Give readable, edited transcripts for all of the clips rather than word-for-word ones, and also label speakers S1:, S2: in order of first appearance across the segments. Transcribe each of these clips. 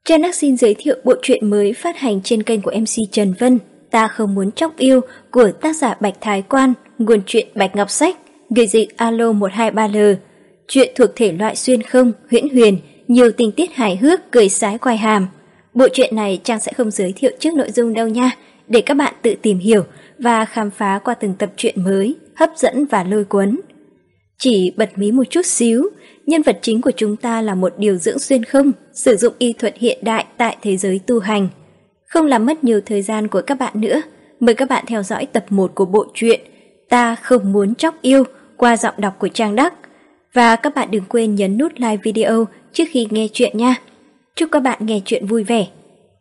S1: Trần Đắc xin giới thiệu bộ truyện mới phát hành trên kênh của MC Trần Vân, Ta Không Muốn Chóc Yêu của tác giả Bạch Thái Quan, nguồn truyện Bạch Ngọc Sách, người dịch Alo 123L. Truyện thuộc thể loại xuyên không, huyễn huyền, nhiều tình tiết hài hước, cười sái quai hàm. Bộ truyện này Trang sẽ không giới thiệu trước nội dung đâu nha, để các bạn tự tìm hiểu và khám phá qua từng tập truyện mới, hấp dẫn và lôi cuốn. Chỉ bật mí một chút xíu, nhân vật chính của chúng ta là một điều dưỡng xuyên không, sử dụng y thuật hiện đại tại thế giới tu hành. Không làm mất nhiều thời gian của các bạn nữa, mời các bạn theo dõi tập 1 của bộ truyện Ta Không Muốn Chóc Yêu qua giọng đọc của Trang Đắc. Và các bạn đừng quên nhấn nút like video trước khi nghe chuyện nha. Chúc các bạn nghe chuyện vui vẻ.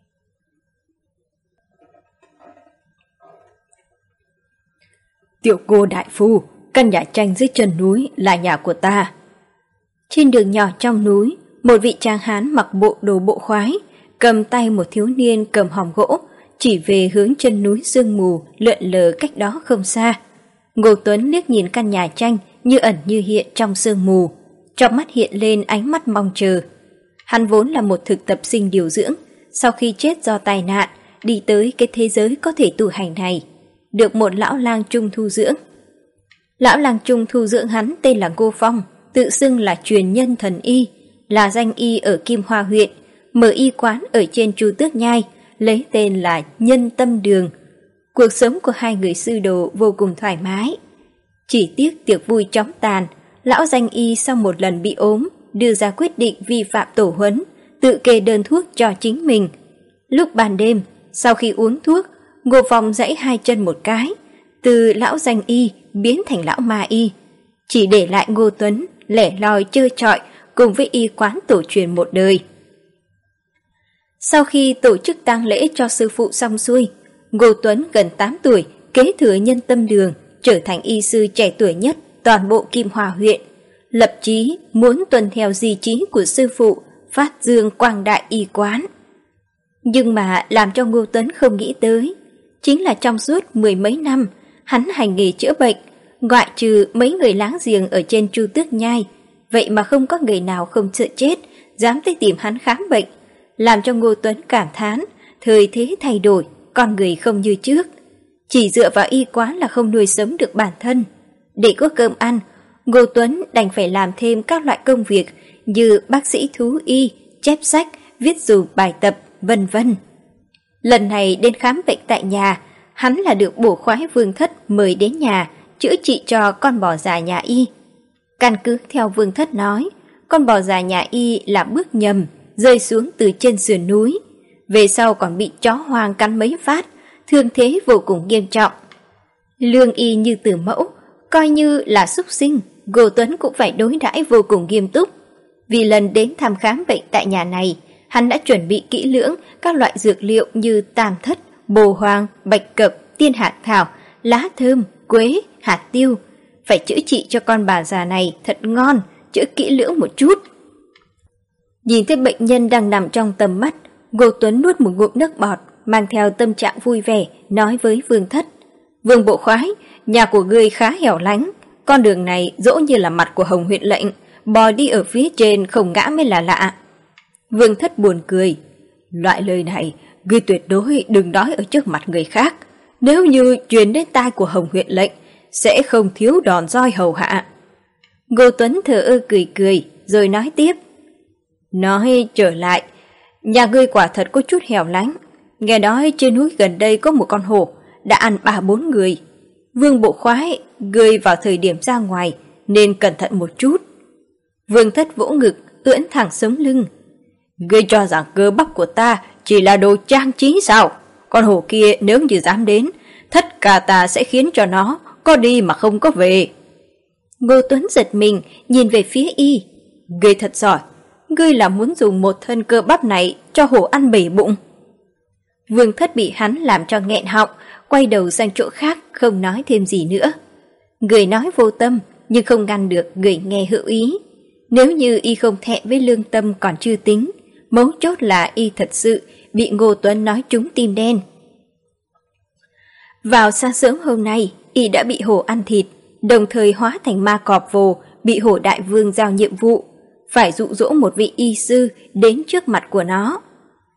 S2: Tiểu cô đại phu, căn nhà tranh dưới chân núi là nhà của ta.
S1: Trên đường nhỏ trong núi, một vị tráng hán mặc bộ đồ bộ khoái, cầm tay một thiếu niên cầm hòm gỗ, chỉ về hướng chân núi sương mù lượn lờ cách đó không xa. Ngô Tuấn liếc nhìn căn nhà tranh như ẩn như hiện trong sương mù, trong mắt hiện lên ánh mắt mong chờ. Hắn vốn là một thực tập sinh điều dưỡng, sau khi chết do tai nạn, đi tới cái thế giới có thể tu hành này, được một lão lang trung thu dưỡng. Lão lang trung thu dưỡng hắn tên là Ngô Phong, tự xưng là truyền nhân thần y, là danh y ở Kim Hoa huyện, mở y quán ở trên Chu Tước Nhai, lấy tên là Nhân Tâm Đường. Cuộc sống của hai người sư đồ vô cùng thoải mái. Chỉ tiếc tiệc vui chóng tàn, lão danh y sau một lần bị ốm, đưa ra quyết định vi phạm tổ huấn, tự kê đơn thuốc cho chính mình. Lúc ban đêm, sau khi uống thuốc, Ngô Phong giãy hai chân một cái, từ lão danh y biến thành lão ma y, chỉ để lại Ngô Tuấn lẻ loi trơ trọi cùng với y quán tổ truyền một đời. Sau khi tổ chức tang lễ cho sư phụ xong xuôi, Ngô Tuấn gần 8 tuổi kế thừa Nhân Tâm Đường, trở thành y sư trẻ tuổi nhất toàn bộ Kim Hoa huyện, lập chí muốn tuân theo di chí của sư phụ, phát dương quang đại y quán. Nhưng mà làm cho Ngô Tuấn không nghĩ tới, chính là trong suốt mười mấy năm hắn hành nghề chữa bệnh, ngoại trừ mấy người láng giềng ở trên Chu Tước Nhai, vậy mà không có người nào không sợ chết dám tới tìm hắn khám bệnh, làm cho Ngô Tuấn cảm thán thời thế thay đổi, con người không như trước, chỉ dựa vào y quán là không nuôi sống được bản thân. Để có cơm ăn, Ngô Tuấn đành phải làm thêm các loại công việc như bác sĩ thú y, chép sách, viết dùm bài tập, vân vân. Lần này đến khám bệnh tại nhà, hắn là được bổ khoái Vương Thất mời đến nhà chữa trị cho con bò già nhà y. Căn cứ theo Vương Thất nói, con bò già nhà y là bước nhầm, rơi xuống từ trên sườn núi, về sau còn bị chó hoang cắn mấy phát, thương thế vô cùng nghiêm trọng. Lương y như từ mẫu, coi như là súc sinh, Ngô Tuấn cũng phải đối đãi vô cùng nghiêm túc. Vì lần đến thăm khám bệnh tại nhà này, hắn đã chuẩn bị kỹ lưỡng các loại dược liệu như tam thất, bồ hoàng, bạch cập, tiên hạt thảo, lá thơm, quế, hạt tiêu. Phải chữa trị cho con bà già này thật ngon, chữa kỹ lưỡng một chút. Nhìn thấy bệnh nhân đang nằm trong tầm mắt, Ngô Tuấn nuốt một ngụm nước bọt, mang theo tâm trạng vui vẻ, nói với Vương Thất: Vương bộ khoái, nhà của ngươi khá hẻo lánh, con đường này dỗ như là mặt của Hồng huyện lệnh, bò đi ở phía trên không ngã mới là lạ. Vương Thất buồn cười: loại lời này, ngươi tuyệt đối đừng nói ở trước mặt người khác, nếu như truyền đến tai của Hồng huyện lệnh, sẽ không thiếu đòn roi hầu hạ. Ngô Tuấn thờ ơ cười cười, rồi nói tiếp: nói trở lại, nhà ngươi quả thật có chút hẻo lánh. Nghe nói trên núi gần đây có một con hổ đã ăn 3-4 người. Vương bộ khoái, ngươi vào thời điểm ra ngoài nên cẩn thận một chút. Vương Thất vỗ ngực, ưỡn thẳng sống lưng: ngươi cho rằng cơ bắp của ta chỉ là đồ trang trí sao? Con hổ kia nếu như dám đến, tất cả ta sẽ khiến cho nó có đi mà không có về. Ngô Tuấn giật mình, nhìn về phía y: ngươi thật giỏi, ngươi là muốn dùng một thân cơ bắp này cho hổ ăn bể bụng. Vương Thất bị hắn làm cho nghẹn họng, quay đầu sang chỗ khác, không nói thêm gì nữa. Người nói vô tâm, nhưng không ngăn được người nghe hữu ý. Nếu như y không thẹn với lương tâm còn chưa tính, mấu chốt là y thật sự bị Ngô Tuấn nói trúng tim đen. Vào sáng sớm hôm nay, y đã bị hổ ăn thịt, đồng thời hóa thành ma cọp vồ, bị hổ đại vương giao nhiệm vụ, phải dụ dỗ một vị y sư đến trước mặt của nó.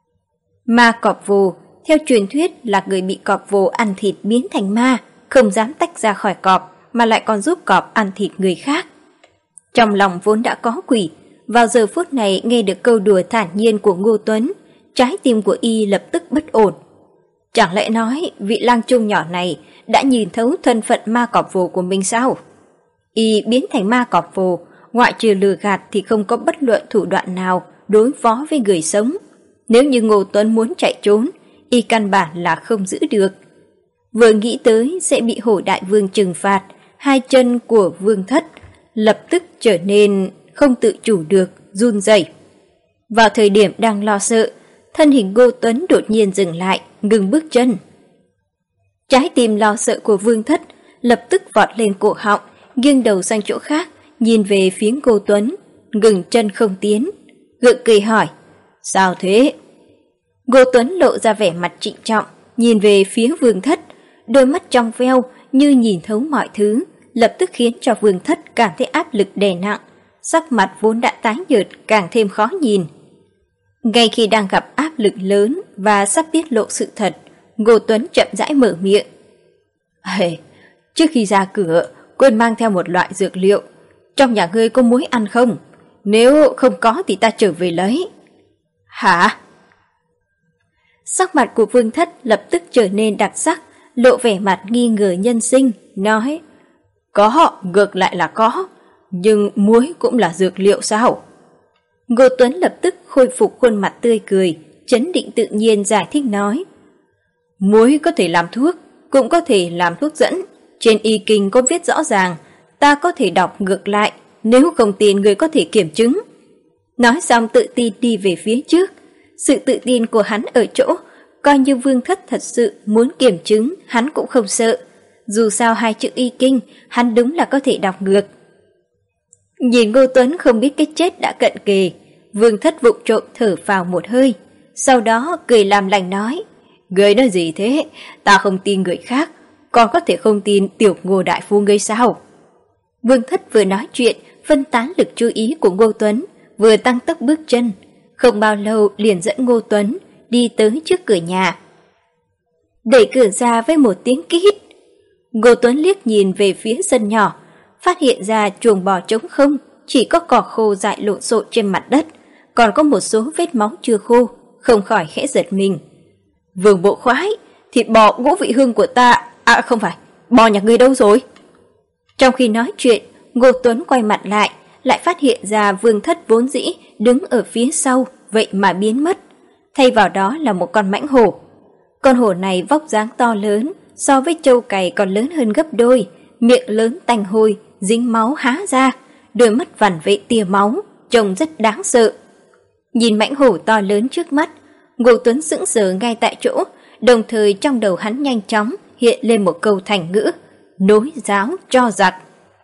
S1: Ma cọp vồ, theo truyền thuyết là người bị cọp vồ ăn thịt biến thành ma, không dám tách ra khỏi cọp mà lại còn giúp cọp ăn thịt người khác. Trong lòng vốn đã có quỷ, vào giờ phút này nghe được câu đùa thản nhiên của Ngô Tuấn, trái tim của y lập tức bất ổn. Chẳng lẽ nói vị lang trung nhỏ này đã nhìn thấu thân phận ma cọp vồ của mình sao? Y biến thành ma cọp vồ, ngoại trừ lừa gạt thì không có bất luận thủ đoạn nào đối phó với người sống. Nếu như Ngô Tuấn muốn chạy trốn, y căn bản là không giữ được. Vừa nghĩ tới sẽ bị Hổ Đại Vương trừng phạt, hai chân của Vương Thất lập tức trở nên không tự chủ được, run rẩy. Vào thời điểm đang lo sợ, thân hình Ngô Tuấn đột nhiên dừng lại, ngừng bước chân. Trái tim lo sợ của Vương Thất lập tức vọt lên cổ họng, nghiêng đầu sang chỗ khác, nhìn về phía Ngô Tuấn, ngừng chân không tiến, gượng cười hỏi: "Sao thế?" Ngô Tuấn lộ ra vẻ mặt trịnh trọng, nhìn về phía Vương Thất, đôi mắt trong veo như nhìn thấu mọi thứ, lập tức khiến cho Vương Thất cảm thấy áp lực đè nặng, sắc mặt vốn đã tái nhợt càng thêm khó nhìn. Ngay khi đang gặp áp lực lớn và sắp tiết lộ sự thật, Ngô Tuấn chậm rãi mở miệng: "Trước khi ra cửa, quên mang theo một loại dược liệu. Trong nhà ngươi có muối ăn không? Nếu không có thì ta trở về lấy." "Hả?" Sắc mặt của Vương Thất lập tức trở nên đặc sắc, lộ vẻ mặt nghi ngờ nhân sinh, nói: "Có, ngược lại là có, nhưng muối cũng là dược liệu sao?" Ngô Tuấn lập tức khôi phục khuôn mặt tươi cười, trấn định tự nhiên giải thích nói: "Muối có thể làm thuốc, cũng có thể làm thuốc dẫn. Trên y kinh có viết rõ ràng, ta có thể đọc ngược lại, nếu không tin người có thể kiểm chứng." Nói xong tự tin đi về phía trước. Sự tự tin của hắn ở chỗ, coi như Vương Thất thật sự muốn kiểm chứng, hắn cũng không sợ. Dù sao hai chữ y kinh, hắn đúng là có thể đọc ngược. Nhìn Ngô Tuấn không biết cái chết đã cận kề, Vương Thất vụng trộm thở phào một hơi, sau đó cười làm lành nói: "Ngươi nói gì thế? Ta không tin người khác, còn có thể không tin tiểu Ngô đại phu ngươi sao?" Vương Thất vừa nói chuyện, phân tán lực chú ý của Ngô Tuấn, vừa tăng tốc bước chân, không bao lâu liền dẫn Ngô Tuấn đi tới trước cửa nhà. Đẩy cửa ra với một tiếng kít, Ngô Tuấn liếc nhìn về phía sân nhỏ, phát hiện ra chuồng bò trống không, chỉ có cỏ khô dại lộn xộn trên mặt đất, còn có một số vết máu chưa khô, không khỏi khẽ giật mình. "Vương bộ khoái, thịt bò Ngũ Vị Hương của ta, không phải, bò nhà ngươi đâu rồi?" Trong khi nói chuyện, Ngô Tuấn quay mặt lại phát hiện ra Vương Thất vốn dĩ đứng ở phía sau, vậy mà biến mất. Thay vào đó là một con mãnh hổ. Con hổ này vóc dáng to lớn, so với trâu cày còn lớn hơn gấp đôi, miệng lớn tanh hôi, dính máu há ra, đôi mắt vằn vện tia máu, trông rất đáng sợ. Nhìn mãnh hổ to lớn trước mắt, Ngô Tuấn sững sờ ngay tại chỗ, đồng thời trong đầu hắn nhanh chóng hiện lên một câu thành ngữ: nối giáo cho giặc.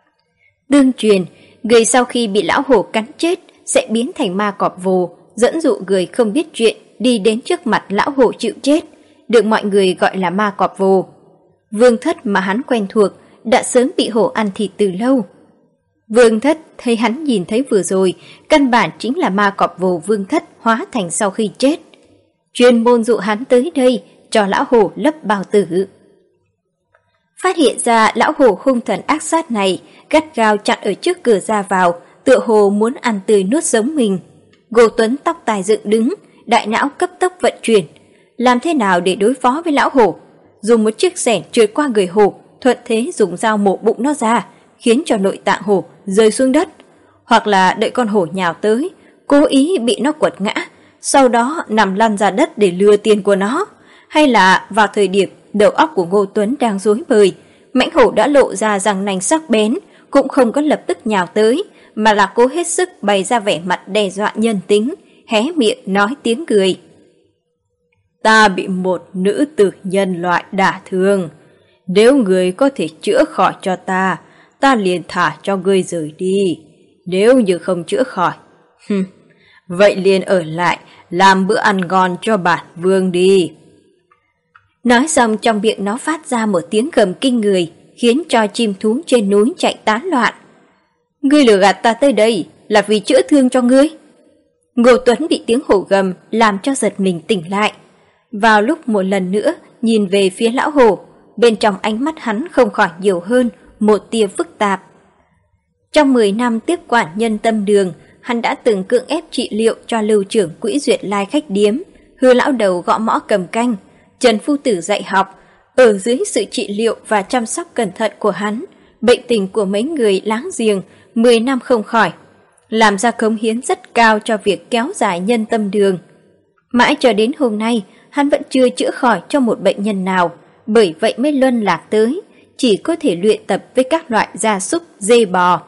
S1: Tương truyền, người sau khi bị lão hổ cắn chết sẽ biến thành ma cọp vồ, dẫn dụ người không biết chuyện đi đến trước mặt lão hổ chịu chết, được mọi người gọi là ma cọp vồ. Vương Thất mà hắn quen thuộc đã sớm bị hổ ăn thịt từ lâu. Vương Thất thấy hắn nhìn thấy vừa rồi, căn bản chính là ma cọp vồ Vương Thất hóa thành sau khi chết. Chuyên môn dụ hắn tới đây cho lão hổ lấp bao tử. Phát hiện ra lão hổ hung thần ác sát này gắt gao chặn ở trước cửa ra vào, tựa hồ muốn ăn tươi nuốt sống mình. Ngô Tuấn tóc tai dựng đứng, đại não cấp tốc vận chuyển. Làm thế nào để đối phó với lão hổ? Dùng một chiếc xẻng trượt qua người hổ, thuận thế dùng dao mổ bụng nó ra, khiến cho nội tạng hổ rơi xuống đất. Hoặc là đợi con hổ nhào tới, cố ý bị nó quật ngã, sau đó nằm lăn ra đất để lừa tiền của nó. Hay là vào thời điểm đầu óc của Ngô Tuấn đang rối bời, mãnh hổ đã lộ ra răng nanh sắc bén, cũng không có lập tức nhào tới, mà là cố hết sức bày ra vẻ mặt đe dọa nhân tính, hé miệng nói tiếng cười. Ta bị một nữ tử nhân loại đả thương. Nếu người có thể chữa khỏi cho ta, ta liền thả cho ngươi rời đi. Nếu như không chữa khỏi, vậy liền ở lại làm bữa ăn ngon cho bản vương đi. Nói xong trong miệng nó phát ra một tiếng gầm kinh người, khiến cho chim thú trên núi chạy tán loạn. Ngươi lừa gạt ta tới đây là vì chữa thương cho ngươi. Ngô Tuấn bị tiếng hổ gầm làm cho giật mình tỉnh lại, Vào lúc một lần nữa nhìn về phía lão hồ, bên trong ánh mắt hắn không khỏi nhiều hơn một tia phức tạp. Trong 10 năm tiếp quản Nhân Tâm Đường, hắn đã từng cưỡng ép trị liệu cho lưu trưởng quỹ Duyệt Lai khách điếm, Hứa lão đầu gõ mõ cầm canh, Trần phu tử dạy học. Ở dưới sự trị liệu và chăm sóc cẩn thận của hắn, bệnh tình của mấy người láng giềng 10 năm không khỏi, làm ra cống hiến rất cao cho việc kéo dài Nhân Tâm Đường. Mãi cho đến hôm nay, hắn vẫn chưa chữa khỏi cho một bệnh nhân nào, bởi vậy mới luân lạc tới, chỉ có thể luyện tập với các loại gia súc, dê bò.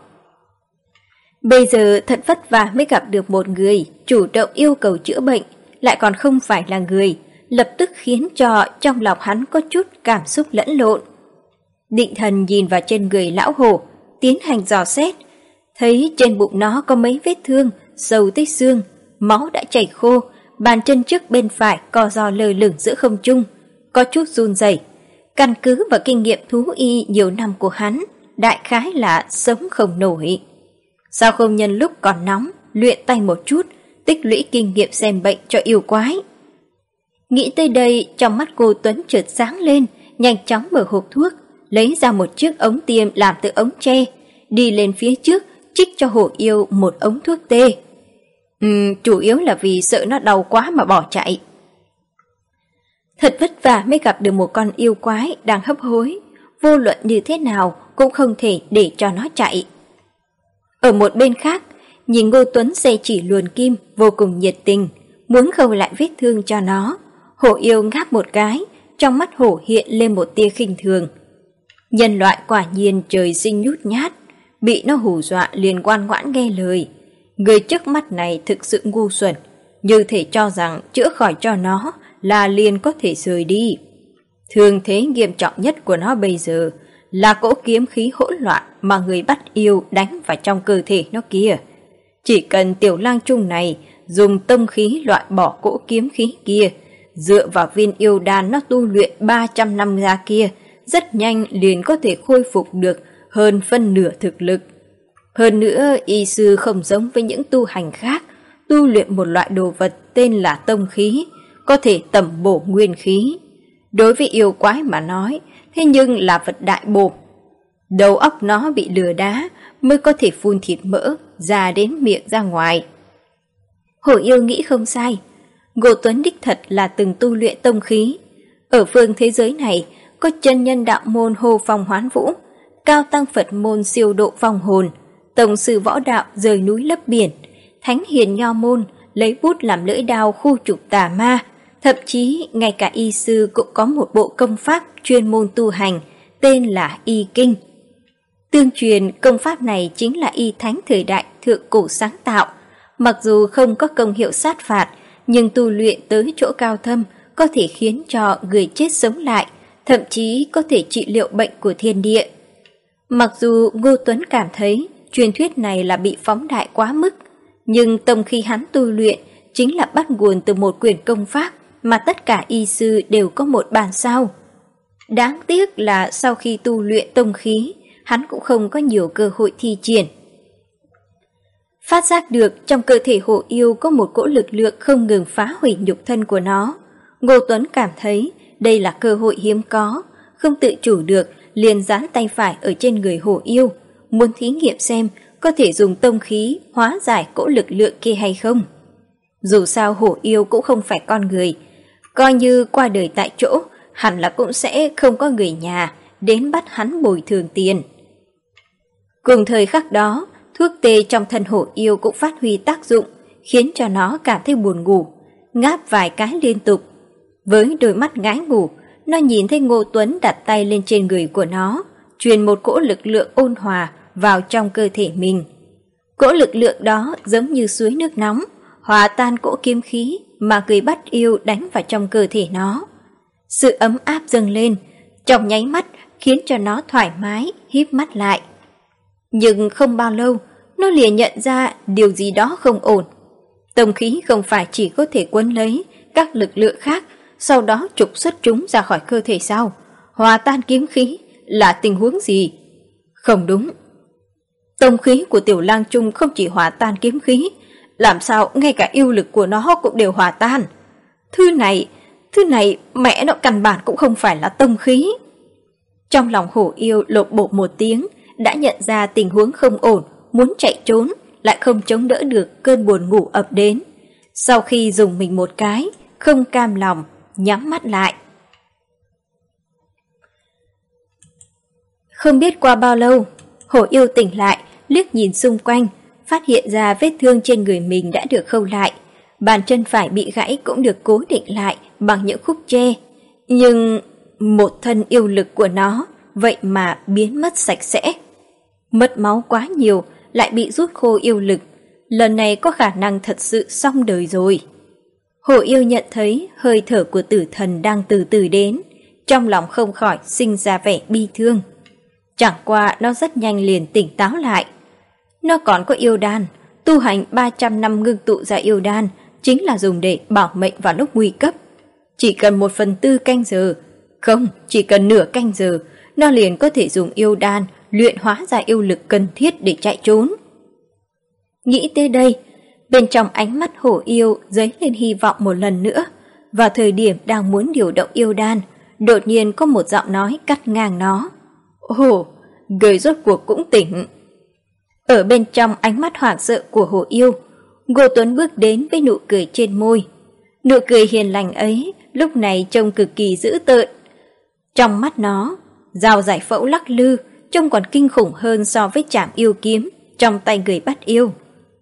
S1: Bây giờ thật vất vả mới gặp được một người chủ động yêu cầu chữa bệnh, lại còn không phải là người, lập tức khiến cho trong lòng hắn có chút cảm xúc lẫn lộn. Định thần nhìn vào trên người lão hổ, tiến hành dò xét, thấy trên bụng nó có mấy vết thương sâu tới xương, máu đã chảy khô, bàn chân trước bên phải co ro lơ lửng giữa không trung, có chút run rẩy. Căn cứ vào kinh nghiệm thú y nhiều năm của hắn, đại khái là sống không nổi. Sao không nhân lúc còn nóng, luyện tay một chút, tích lũy kinh nghiệm xem bệnh cho yêu quái. Nghĩ tới đây, trong mắt cô Tuấn chợt sáng lên, nhanh chóng mở hộp thuốc, lấy ra một chiếc ống tiêm làm từ ống tre, đi lên phía trước, trích cho hổ yêu một ống thuốc tê. Chủ yếu là vì sợ nó đau quá mà bỏ chạy. Thật vất vả mới gặp được một con yêu quái đang hấp hối, vô luận như thế nào cũng không thể để cho nó chạy. Ở một bên khác, nhìn Ngô Tuấn xe chỉ luồn kim vô cùng nhiệt tình, muốn khâu lại vết thương cho nó. Hổ yêu ngáp một cái, trong mắt hổ hiện lên một tia khinh thường. Nhân loại quả nhiên trời sinh nhút nhát, bị nó hù dọa liền ngoan ngoãn nghe lời. Người trước mắt này thực sự ngu xuẩn, như thể cho rằng chữa khỏi cho nó là liền có thể rời đi. Thương thế nghiêm trọng nhất của nó bây giờ là cỗ kiếm khí hỗn loạn mà người bắt yêu đánh vào trong cơ thể nó kia. Chỉ cần Tiểu Lang Trung này dùng tông khí loại bỏ cỗ kiếm khí kia, dựa vào viên yêu đan nó tu luyện 300 năm ra kia, rất nhanh liền có thể khôi phục được hơn phân nửa thực lực. Hơn nữa, y sư không giống với những tu hành khác, tu luyện một loại đồ vật tên là tông khí, có thể tẩm bổ nguyên khí. Đối với yêu quái mà nói, thế nhưng là vật đại bổ. Đầu óc nó bị lừa đá mới có thể phun thịt mỡ ra đến miệng ra ngoài. Hổ yêu nghĩ không sai, Ngô Tuấn đích thật là từng tu luyện tông khí. Ở phương thế giới này, có chân nhân đạo môn Hồ Phong Hoán Vũ, cao tăng Phật môn siêu độ vong hồn, tổng sư võ đạo rời núi lấp biển, thánh hiền nho môn lấy bút làm lưỡi đao khu trục tà ma, thậm chí ngay cả y sư cũng có một bộ công pháp chuyên môn tu hành, tên là Y Kinh. Tương truyền công pháp này chính là y thánh thời đại thượng cổ sáng tạo, mặc dù không có công hiệu sát phạt, nhưng tu luyện tới chỗ cao thâm có thể khiến cho người chết sống lại, thậm chí có thể trị liệu bệnh của thiên địa. Mặc dù Ngô Tuấn cảm thấy truyền thuyết này là bị phóng đại quá mức, nhưng tông khi hắn tu luyện chính là bắt nguồn từ một quyển công pháp mà tất cả y sư đều có một bản sao. Đáng tiếc là sau khi tu luyện tông khí, hắn cũng không có nhiều cơ hội thi triển. Phát giác được trong cơ thể hổ yêu có một cỗ lực lượng không ngừng phá hủy nhục thân của nó, Ngô Tuấn cảm thấy đây là cơ hội hiếm có, không tự chủ được liền dán tay phải ở trên người hổ yêu, muốn thí nghiệm xem có thể dùng tông khí hóa giải cỗ lực lượng kia hay không. Dù sao hổ yêu cũng không phải con người, coi như qua đời tại chỗ, hẳn là cũng sẽ không có người nhà đến bắt hắn bồi thường tiền. Cùng thời khắc đó, thuốc tê trong thân hổ yêu cũng phát huy tác dụng, khiến cho nó cảm thấy buồn ngủ, ngáp vài cái liên tục. Với đôi mắt ngái ngủ, nó nhìn thấy Ngô Tuấn đặt tay lên trên người của nó, truyền một cỗ lực lượng ôn hòa vào trong cơ thể mình. Cỗ lực lượng đó giống như suối nước nóng, hòa tan cỗ kiếm khí mà người bắt yêu đánh vào trong cơ thể nó. Sự ấm áp dâng lên, trong nháy mắt khiến cho nó thoải mái, híp mắt lại. Nhưng không bao lâu, nó liền nhận ra điều gì đó không ổn. Tông khí không phải chỉ có thể quấn lấy các lực lượng khác, sau đó trục xuất chúng ra khỏi cơ thể sao? Hòa tan kiếm khí là tình huống gì? Không đúng. Tông khí của Tiểu Lang Trung không chỉ hòa tan kiếm khí, làm sao ngay cả yêu lực của nó cũng đều hòa tan? Thứ này
S2: Thứ này mẹ nó căn bản cũng không phải là tông khí. Trong lòng Hổ Yêu lột bột một tiếng, đã nhận ra tình huống không ổn, muốn chạy trốn, lại không chống đỡ được cơn buồn ngủ ập đến. Sau khi dùng mình một cái, không cam lòng, nhắm mắt lại. Không biết qua bao lâu, Hổ Yêu tỉnh lại, liếc nhìn xung quanh, phát hiện ra vết thương trên người mình đã được khâu lại. Bàn chân phải bị gãy cũng được cố định lại bằng những khúc tre. Nhưng một thân yêu lực của nó vậy mà biến mất sạch sẽ. Mất máu quá nhiều, lại bị rút khô yêu lực. Lần này có khả năng thật sự xong đời rồi. Hổ Yêu nhận thấy hơi thở của tử thần đang từ từ đến, trong lòng không khỏi sinh ra vẻ bi thương. Chẳng qua nó rất nhanh liền tỉnh táo lại. Nó còn có yêu đan, tu hành 300 năm ngưng tụ ra yêu đan chính là dùng để bảo mệnh vào lúc nguy cấp. Chỉ cần 1/4 canh giờ, không, chỉ cần nửa canh giờ, nó liền có thể dùng yêu đan luyện hóa ra yêu lực cần thiết để chạy trốn. Nghĩ tới đây, bên trong ánh mắt Hổ Yêu dấy lên hy vọng một lần nữa. Vào thời điểm đang muốn điều động yêu đan, đột nhiên có một giọng nói cắt ngang nó. Ồ, người rốt cuộc cũng tỉnh. Ở bên trong ánh mắt hoảng sợ của Hổ Yêu, Ngô Tuấn bước đến với nụ cười trên môi. Nụ cười hiền lành ấy lúc này trông cực kỳ dữ tợn. Trong mắt nó, dao giải phẫu lắc lư trông còn kinh khủng hơn so với trảm yêu kiếm trong tay người bắt yêu.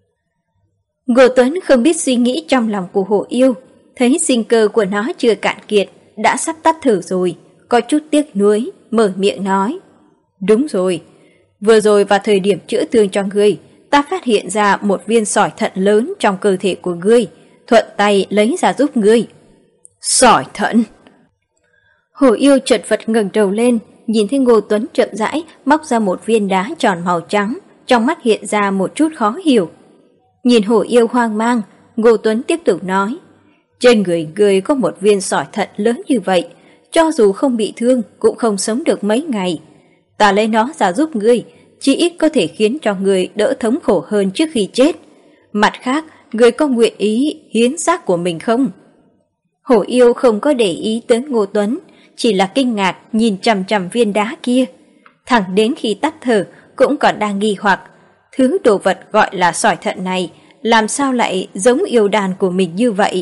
S2: Ngô Tuấn không biết suy nghĩ trong lòng của Hổ Yêu, thấy sinh cơ của nó chưa cạn kiệt, đã sắp tắt thở rồi, có chút tiếc nuối, mở miệng nói. Đúng rồi, vừa rồi vào thời điểm chữa thương cho ngươi, ta phát hiện ra một viên sỏi thận lớn trong cơ thể của ngươi, thuận tay lấy ra giúp ngươi. Sỏi thận? Hổ Yêu chợt vật ngẩng đầu lên, nhìn thấy Ngô Tuấn chậm rãi móc ra một viên đá tròn màu trắng, trong mắt hiện ra một chút khó hiểu. Nhìn Hổ Yêu hoang mang, Ngô Tuấn tiếp tục nói, trên người ngươi có một viên sỏi thận lớn như vậy, cho dù không bị thương cũng không sống được mấy ngày. Ta lấy nó ra giúp ngươi, chỉ ít có thể khiến cho ngươi đỡ thống khổ hơn trước khi chết. Mặt khác, ngươi có nguyện ý hiến xác của mình không? Hổ Yêu không có để ý tới Ngô Tuấn, chỉ là kinh ngạc nhìn chằm chằm viên đá kia. Thẳng đến khi tắt thở cũng còn đang nghi hoặc, thứ đồ vật gọi là sỏi thận này làm sao lại giống yêu đàn của mình như vậy?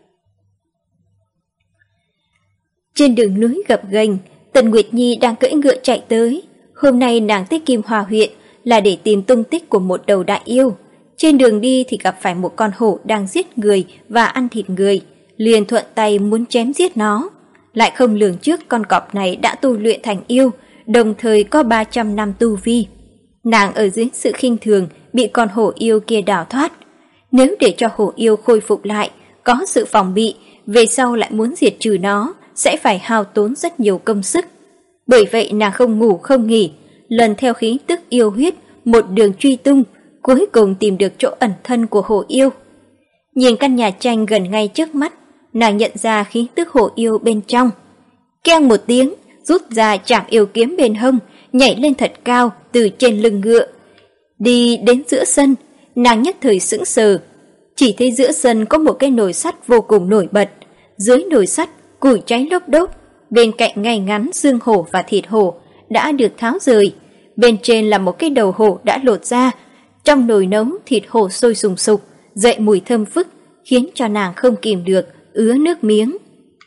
S2: Trên đường núi gập ghềnh, Tần Nguyệt Nhi đang cưỡi ngựa chạy tới. Hôm nay nàng tới Kim Hòa huyện là để tìm tung tích của một đầu đại yêu. Trên đường đi thì gặp phải một con hổ đang giết người và ăn thịt người, liền thuận tay muốn chém giết nó. Lại không lường trước con cọp này đã tu luyện thành yêu, đồng thời có 300 năm tu vi. Nàng ở dưới sự khinh thường bị con hổ yêu kia đào thoát. Nếu để cho hổ yêu khôi phục lại, có sự phòng bị, về sau lại muốn diệt trừ nó, sẽ phải hao tốn rất nhiều công sức. Bởi vậy nàng không ngủ không nghỉ, lần theo khí tức yêu huyết, một đường truy tung, cuối cùng tìm được chỗ ẩn thân của hổ yêu. Nhìn căn nhà tranh gần ngay trước mắt, nàng nhận ra khí tức hổ yêu bên trong. Keng một tiếng, rút ra trảm yêu kiếm bên hông, nhảy lên thật cao từ trên lưng ngựa. Đi đến giữa sân, nàng nhất thời sững sờ. Chỉ thấy giữa sân có một cái nồi sắt vô cùng nổi bật. Dưới nồi sắt, củi cháy lốp đốp. Bên cạnh ngay ngắn xương hổ và thịt hổ đã được tháo rời. Bên trên là một cái đầu hổ đã lột ra. Trong nồi nấu thịt hổ sôi sùng sục, dậy mùi thơm phức, khiến cho nàng không kìm được, ứa nước miếng.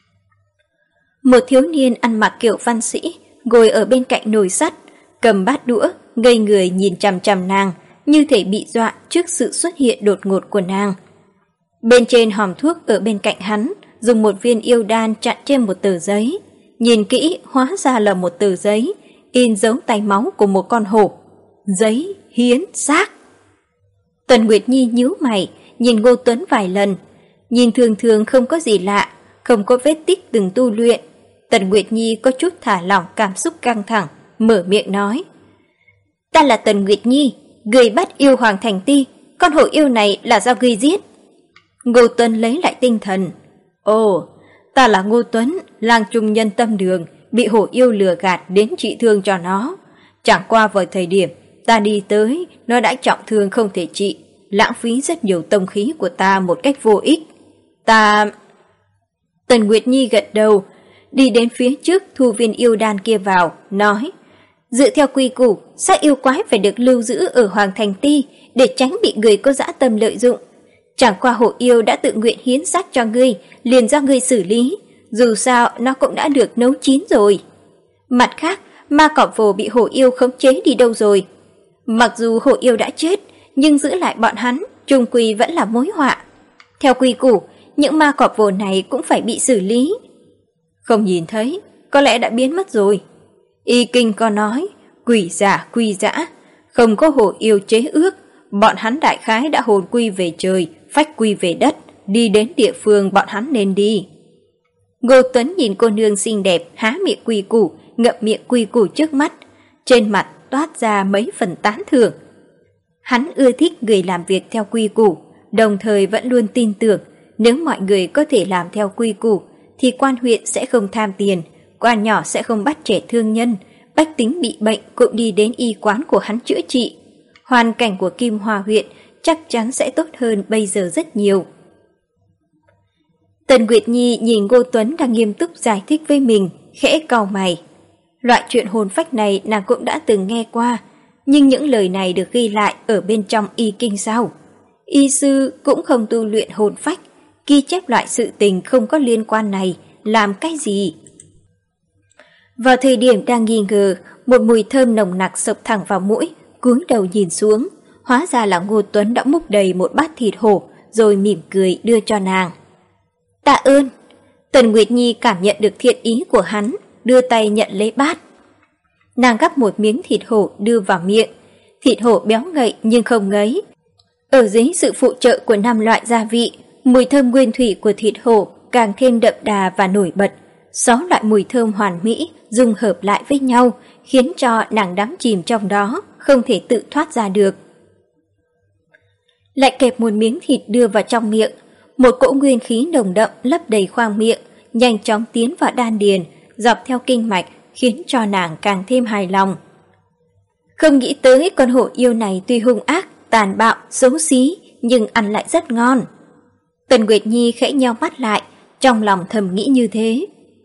S2: Một thiếu niên ăn mặc kiểu văn sĩ, ngồi ở bên cạnh nồi sắt, cầm bát đũa, ngây người nhìn chằm chằm nàng, như thể bị dọa trước sự xuất hiện đột ngột của nàng. Bên trên hòm thuốc ở bên cạnh hắn, dùng một viên yêu đan chặn trên một tờ giấy. Nhìn kỹ, hóa ra là một tờ giấy, in dấu tay máu của một con hổ. Giấy hiến xác. Tần Nguyệt Nhi nhíu mày, nhìn Ngô Tuấn vài lần. Nhìn thường thường không có gì lạ, không có vết tích từng tu luyện. Tần Nguyệt Nhi có chút thả lỏng cảm xúc căng thẳng, mở miệng nói. Ta là Tần Nguyệt Nhi, người bắt yêu Hoàng Thành Ti, con hổ yêu này là do ngươi giết. Ngô Tuấn lấy lại tinh thần. Ồ, ta là Ngô Tuấn, lang trung nhân tâm đường, bị hổ yêu lừa gạt đến trị thương cho nó. Chẳng qua vào thời điểm ta đi tới, nó đã trọng thương không thể trị, lãng phí rất nhiều tông khí của ta một cách vô ích. Tần Nguyệt Nhi gật đầu, đi đến phía trước thu viên yêu đan kia vào, nói: dựa theo quy củ, xác yêu quái phải được lưu giữ ở Hoàng Thành Ti để tránh bị người có dã tâm lợi dụng. Chẳng qua hổ yêu đã tự nguyện hiến xác cho ngươi, liền do ngươi xử lý, dù sao nó cũng đã được nấu chín rồi. Mặt khác, ma cọp vồ bị hổ yêu khống chế đi đâu rồi? Mặc dù hổ yêu đã chết, nhưng giữ lại bọn hắn, chung quy vẫn là mối họa. Theo quy củ, những ma cọp vồ này cũng phải bị xử lý. Không nhìn thấy, có lẽ đã biến mất rồi. Y kinh có nói, quỷ giả quy dã, không có hổ yêu chế ước, bọn hắn đại khái đã hồn quy về trời, phách quy về đất, đi đến địa phương bọn hắn nên đi. Ngô Tuấn nhìn cô nương xinh đẹp há miệng quy củ, ngậm miệng quy củ trước mắt, trên mặt toát ra mấy phần tán thưởng. Hắn ưa thích người làm việc theo quy củ, đồng thời vẫn luôn tin tưởng nếu mọi người có thể làm theo quy củ thì quan huyện sẽ không tham tiền, quan nhỏ sẽ không bắt trẻ thương nhân, bách tính bị bệnh cũng đi đến y quán của hắn chữa trị. Hoàn cảnh của Kim Hoa huyện chắc chắn sẽ tốt hơn bây giờ rất nhiều. Tần Nguyệt Nhi nhìn Ngô Tuấn đang nghiêm túc giải thích với mình, khẽ cau mày. Loại chuyện hồn phách này nàng cũng đã từng nghe qua, nhưng những lời này được ghi lại ở bên trong y kinh sao? Y sư cũng không tu luyện hồn phách, ghi chép loại sự tình không có liên quan này, làm cái gì? Vào thời điểm đang nghi ngờ, một mùi thơm nồng nặc xộc thẳng vào mũi, cúi đầu nhìn xuống, hóa ra là Ngô Tuấn đã múc đầy một bát thịt hổ, rồi mỉm cười đưa cho nàng. Tạ ơn. Tần Nguyệt Nhi cảm nhận được thiện ý của hắn, đưa tay nhận lấy bát. Nàng gắp một miếng thịt hổ đưa vào miệng. Thịt hổ béo ngậy nhưng không ngấy. Ở dưới sự phụ trợ của 5 loại gia vị, mùi thơm nguyên thủy của thịt hổ càng thêm đậm đà và nổi bật. 6 loại mùi thơm hoàn mỹ dung hợp lại với nhau, khiến cho nàng đắm chìm trong đó, không thể tự thoát ra được. Lại kẹp một miếng thịt đưa vào trong miệng, một cỗ nguyên khí nồng đậm lấp đầy khoang miệng, nhanh chóng tiến vào đan điền, dọc theo kinh mạch, khiến cho nàng càng thêm hài lòng. Không nghĩ tới con hổ yêu này tuy hung ác, tàn bạo, xấu xí, nhưng ăn lại rất ngon. Tần Nguyệt Nhi khẽ nheo mắt lại, trong lòng thầm nghĩ như thế.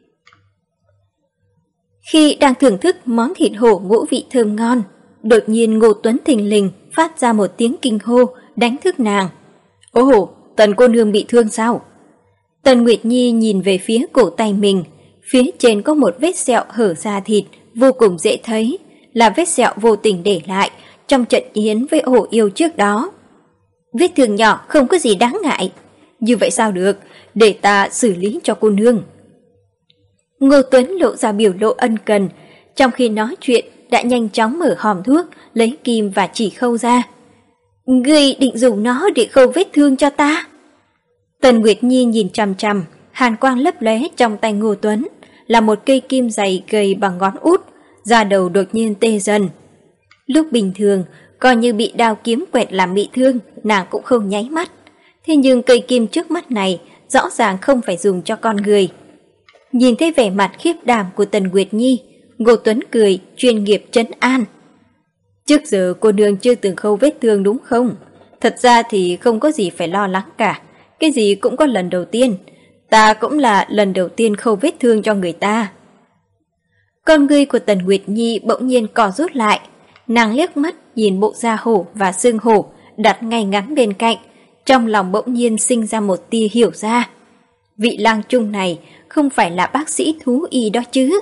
S2: Khi đang thưởng thức món thịt hổ ngũ vị thơm ngon, đột nhiên Ngô Tuấn thình lình phát ra một tiếng kinh hô, đánh thức nàng. Ồ, Tần cô nương bị thương sao? Tần Nguyệt Nhi nhìn về phía cổ tay mình, phía trên có một vết sẹo hở ra thịt, vô cùng dễ thấy, là vết sẹo vô tình để lại trong trận yến với hổ yêu trước đó. Vết thương nhỏ không có gì đáng ngại. Như vậy sao được, để ta xử lý cho cô nương. Ngô Tuấn lộ ra biểu lộ ân cần, trong khi nói chuyện đã nhanh chóng mở hòm thuốc, lấy kim và chỉ khâu ra. Ngươi định dùng nó để khâu vết thương cho ta? Tần Nguyệt Nhi nhìn chằm chằm, hàn quang lấp lóe trong tay Ngô Tuấn, là một cây kim dày gầy bằng ngón út, da đầu đột nhiên tê dần. Lúc bình thường, coi như bị đao kiếm quẹt làm bị thương, nàng cũng không nháy mắt. Thế nhưng cây kim trước mắt này rõ ràng không phải dùng cho con người. Nhìn thấy vẻ mặt khiếp đảm của Tần Nguyệt Nhi, Ngô Tuấn cười, chuyên nghiệp trấn an. Trước giờ cô nương chưa từng khâu vết thương đúng không? Thật ra thì không có gì phải lo lắng cả. Cái gì cũng có lần đầu tiên. Ta cũng là lần đầu tiên khâu vết thương cho người ta. Con ngươi của Tần Nguyệt Nhi bỗng nhiên co rút lại. Nàng liếc mắt nhìn bộ da hổ và xương hổ đặt ngay ngắn bên cạnh. Trong lòng bỗng nhiên sinh ra một tia hiểu ra. Vị lang trung này không phải là bác sĩ thú y đó chứ.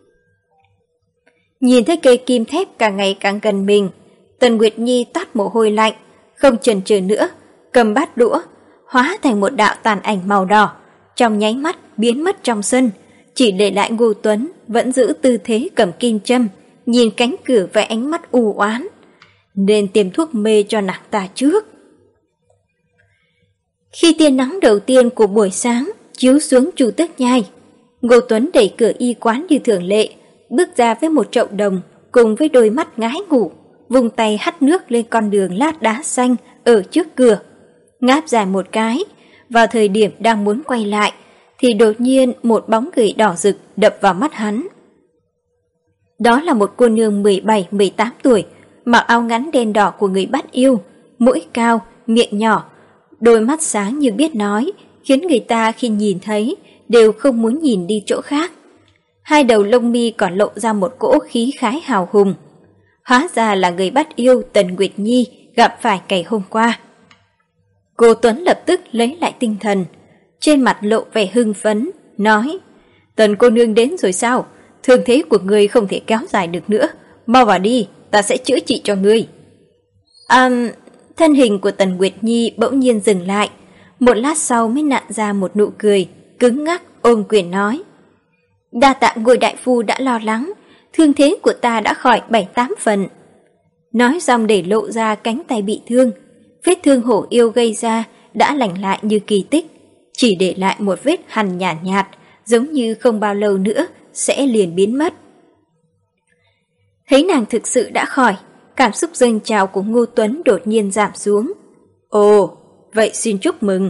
S2: Nhìn thấy cây kim thép càng ngày càng gần mình, Tần Nguyệt Nhi toát mồ hôi lạnh, không chần chừ nữa, cầm bát đũa, hóa thành một đạo tàn ảnh màu đỏ, trong nháy mắt biến mất trong sân, chỉ để lại Ngô Tuấn vẫn giữ tư thế cầm kim châm, nhìn cánh cửa với ánh mắt u oán. Nên tiêm thuốc mê cho nàng ta trước. Khi tia nắng đầu tiên của buổi sáng chiếu xuống Chu Tước Nhai, Ngô Tuấn đẩy cửa y quán như thường lệ, bước ra với một chậu đồng cùng với đôi mắt ngái ngủ, vung tay hắt nước lên con đường lát đá xanh ở trước cửa, ngáp dài một cái. Vào thời điểm đang muốn quay lại thì đột nhiên một bóng người đỏ rực đập vào mắt hắn. Đó là một cô nương 17-18 tuổi, mặc áo ngắn đen đỏ của người bắt yêu, mũi cao, miệng nhỏ, đôi mắt sáng như biết nói, khiến người ta khi nhìn thấy
S1: đều không muốn nhìn đi chỗ khác. Hai đầu lông mi còn lộ ra một cỗ khí khái hào hùng. Hóa ra là người bắt yêu Tần Nguyệt Nhi gặp phải ngày hôm qua. Cô Tuấn lập tức lấy lại tinh thần, trên mặt lộ vẻ hưng phấn, nói: Tần cô nương đến rồi sao? Thương thế của ngươi không thể kéo dài được nữa, mau vào đi, ta sẽ chữa trị cho ngươi. Thân hình của Tần Nguyệt Nhi bỗng nhiên dừng lại, một lát sau mới nặn ra một nụ cười, cứng ngắc ôm quyền nói: Đa tạ Ngôi đại phu đã lo lắng, thương thế của ta đã khỏi 7-8 phần. Nói xong để lộ ra cánh tay bị thương, vết thương hổ yêu gây ra đã lành lại như kỳ tích, chỉ để lại một vết hằn nhàn nhạt, giống như không bao lâu nữa sẽ liền biến mất. Thấy nàng thực sự đã khỏi, cảm xúc dâng trào của Ngô Tuấn đột nhiên giảm xuống. Ồ, vậy xin chúc mừng.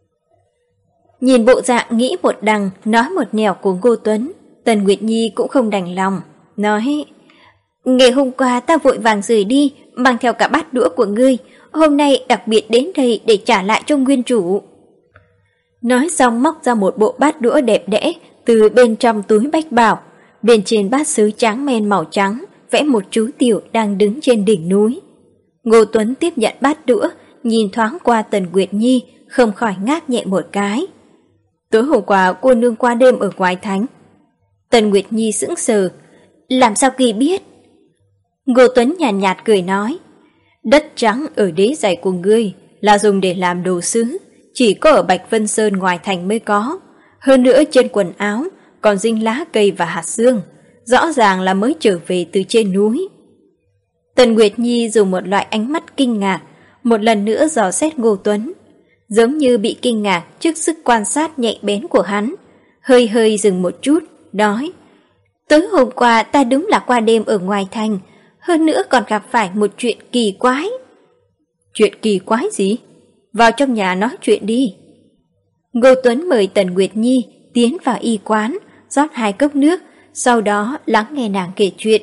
S1: Nhìn bộ dạng nghĩ một đằng nói một nẻo của Ngô Tuấn, Tần Nguyệt Nhi cũng không đành lòng, nói: Ngày hôm qua ta vội vàng rời đi, mang theo cả bát đũa của ngươi, hôm nay đặc biệt đến đây để trả lại cho nguyên chủ. Nói xong móc ra một bộ bát đũa đẹp đẽ từ bên trong túi bách bảo, bên trên bát sứ tráng men màu trắng vẽ một chú tiểu đang đứng trên đỉnh núi. Ngô Tuấn tiếp nhận bát đũa, nhìn thoáng qua Tần Nguyệt Nhi, không khỏi ngáp nhẹ một cái. Tối hôm qua cô nương qua đêm ở ngoài thành. Tần Nguyệt Nhi sững sờ, làm sao kỳ biết? Ngô Tuấn nhàn nhạt cười nói: Đất trắng ở đế giày của ngươi là dùng để làm đồ sứ, chỉ có ở Bạch Vân Sơn ngoài thành mới có. Hơn nữa trên quần áo còn dính lá cây và hạt xương, rõ ràng là mới trở về từ trên núi. Tần Nguyệt Nhi dùng một loại ánh mắt kinh ngạc, một lần nữa dò xét Ngô Tuấn, giống như bị kinh ngạc trước sức quan sát nhạy bén của hắn, hơi hơi dừng một chút, nói: Tối hôm qua ta đúng là qua đêm ở ngoài thành, hơn nữa còn gặp phải một chuyện kỳ quái. Chuyện kỳ quái gì? Vào trong nhà nói chuyện đi. Ngô Tuấn mời Tần Nguyệt Nhi tiến vào y quán, rót 2 cốc nước, sau đó lắng nghe nàng kể chuyện.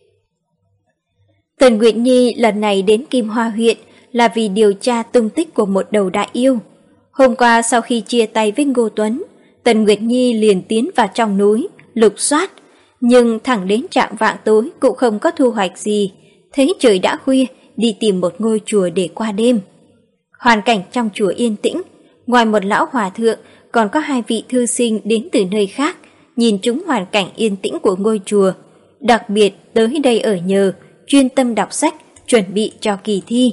S1: Tần Nguyệt Nhi lần này đến Kim Hoa huyện là vì điều tra tung tích của một đầu đại yêu. Hôm qua sau khi chia tay với Ngô Tuấn, Tần Nguyệt Nhi liền tiến vào trong núi, lục soát, nhưng thẳng đến rạng vạng tối cũng không có thu hoạch gì. Thấy trời đã khuya, đi tìm một ngôi chùa để qua đêm. Hoàn cảnh trong chùa yên tĩnh, ngoài một lão hòa thượng còn có 2 vị thư sinh đến từ nơi khác, nhìn chúng hoàn cảnh yên tĩnh của ngôi chùa, đặc biệt tới đây ở nhờ, chuyên tâm đọc sách, chuẩn bị cho kỳ thi.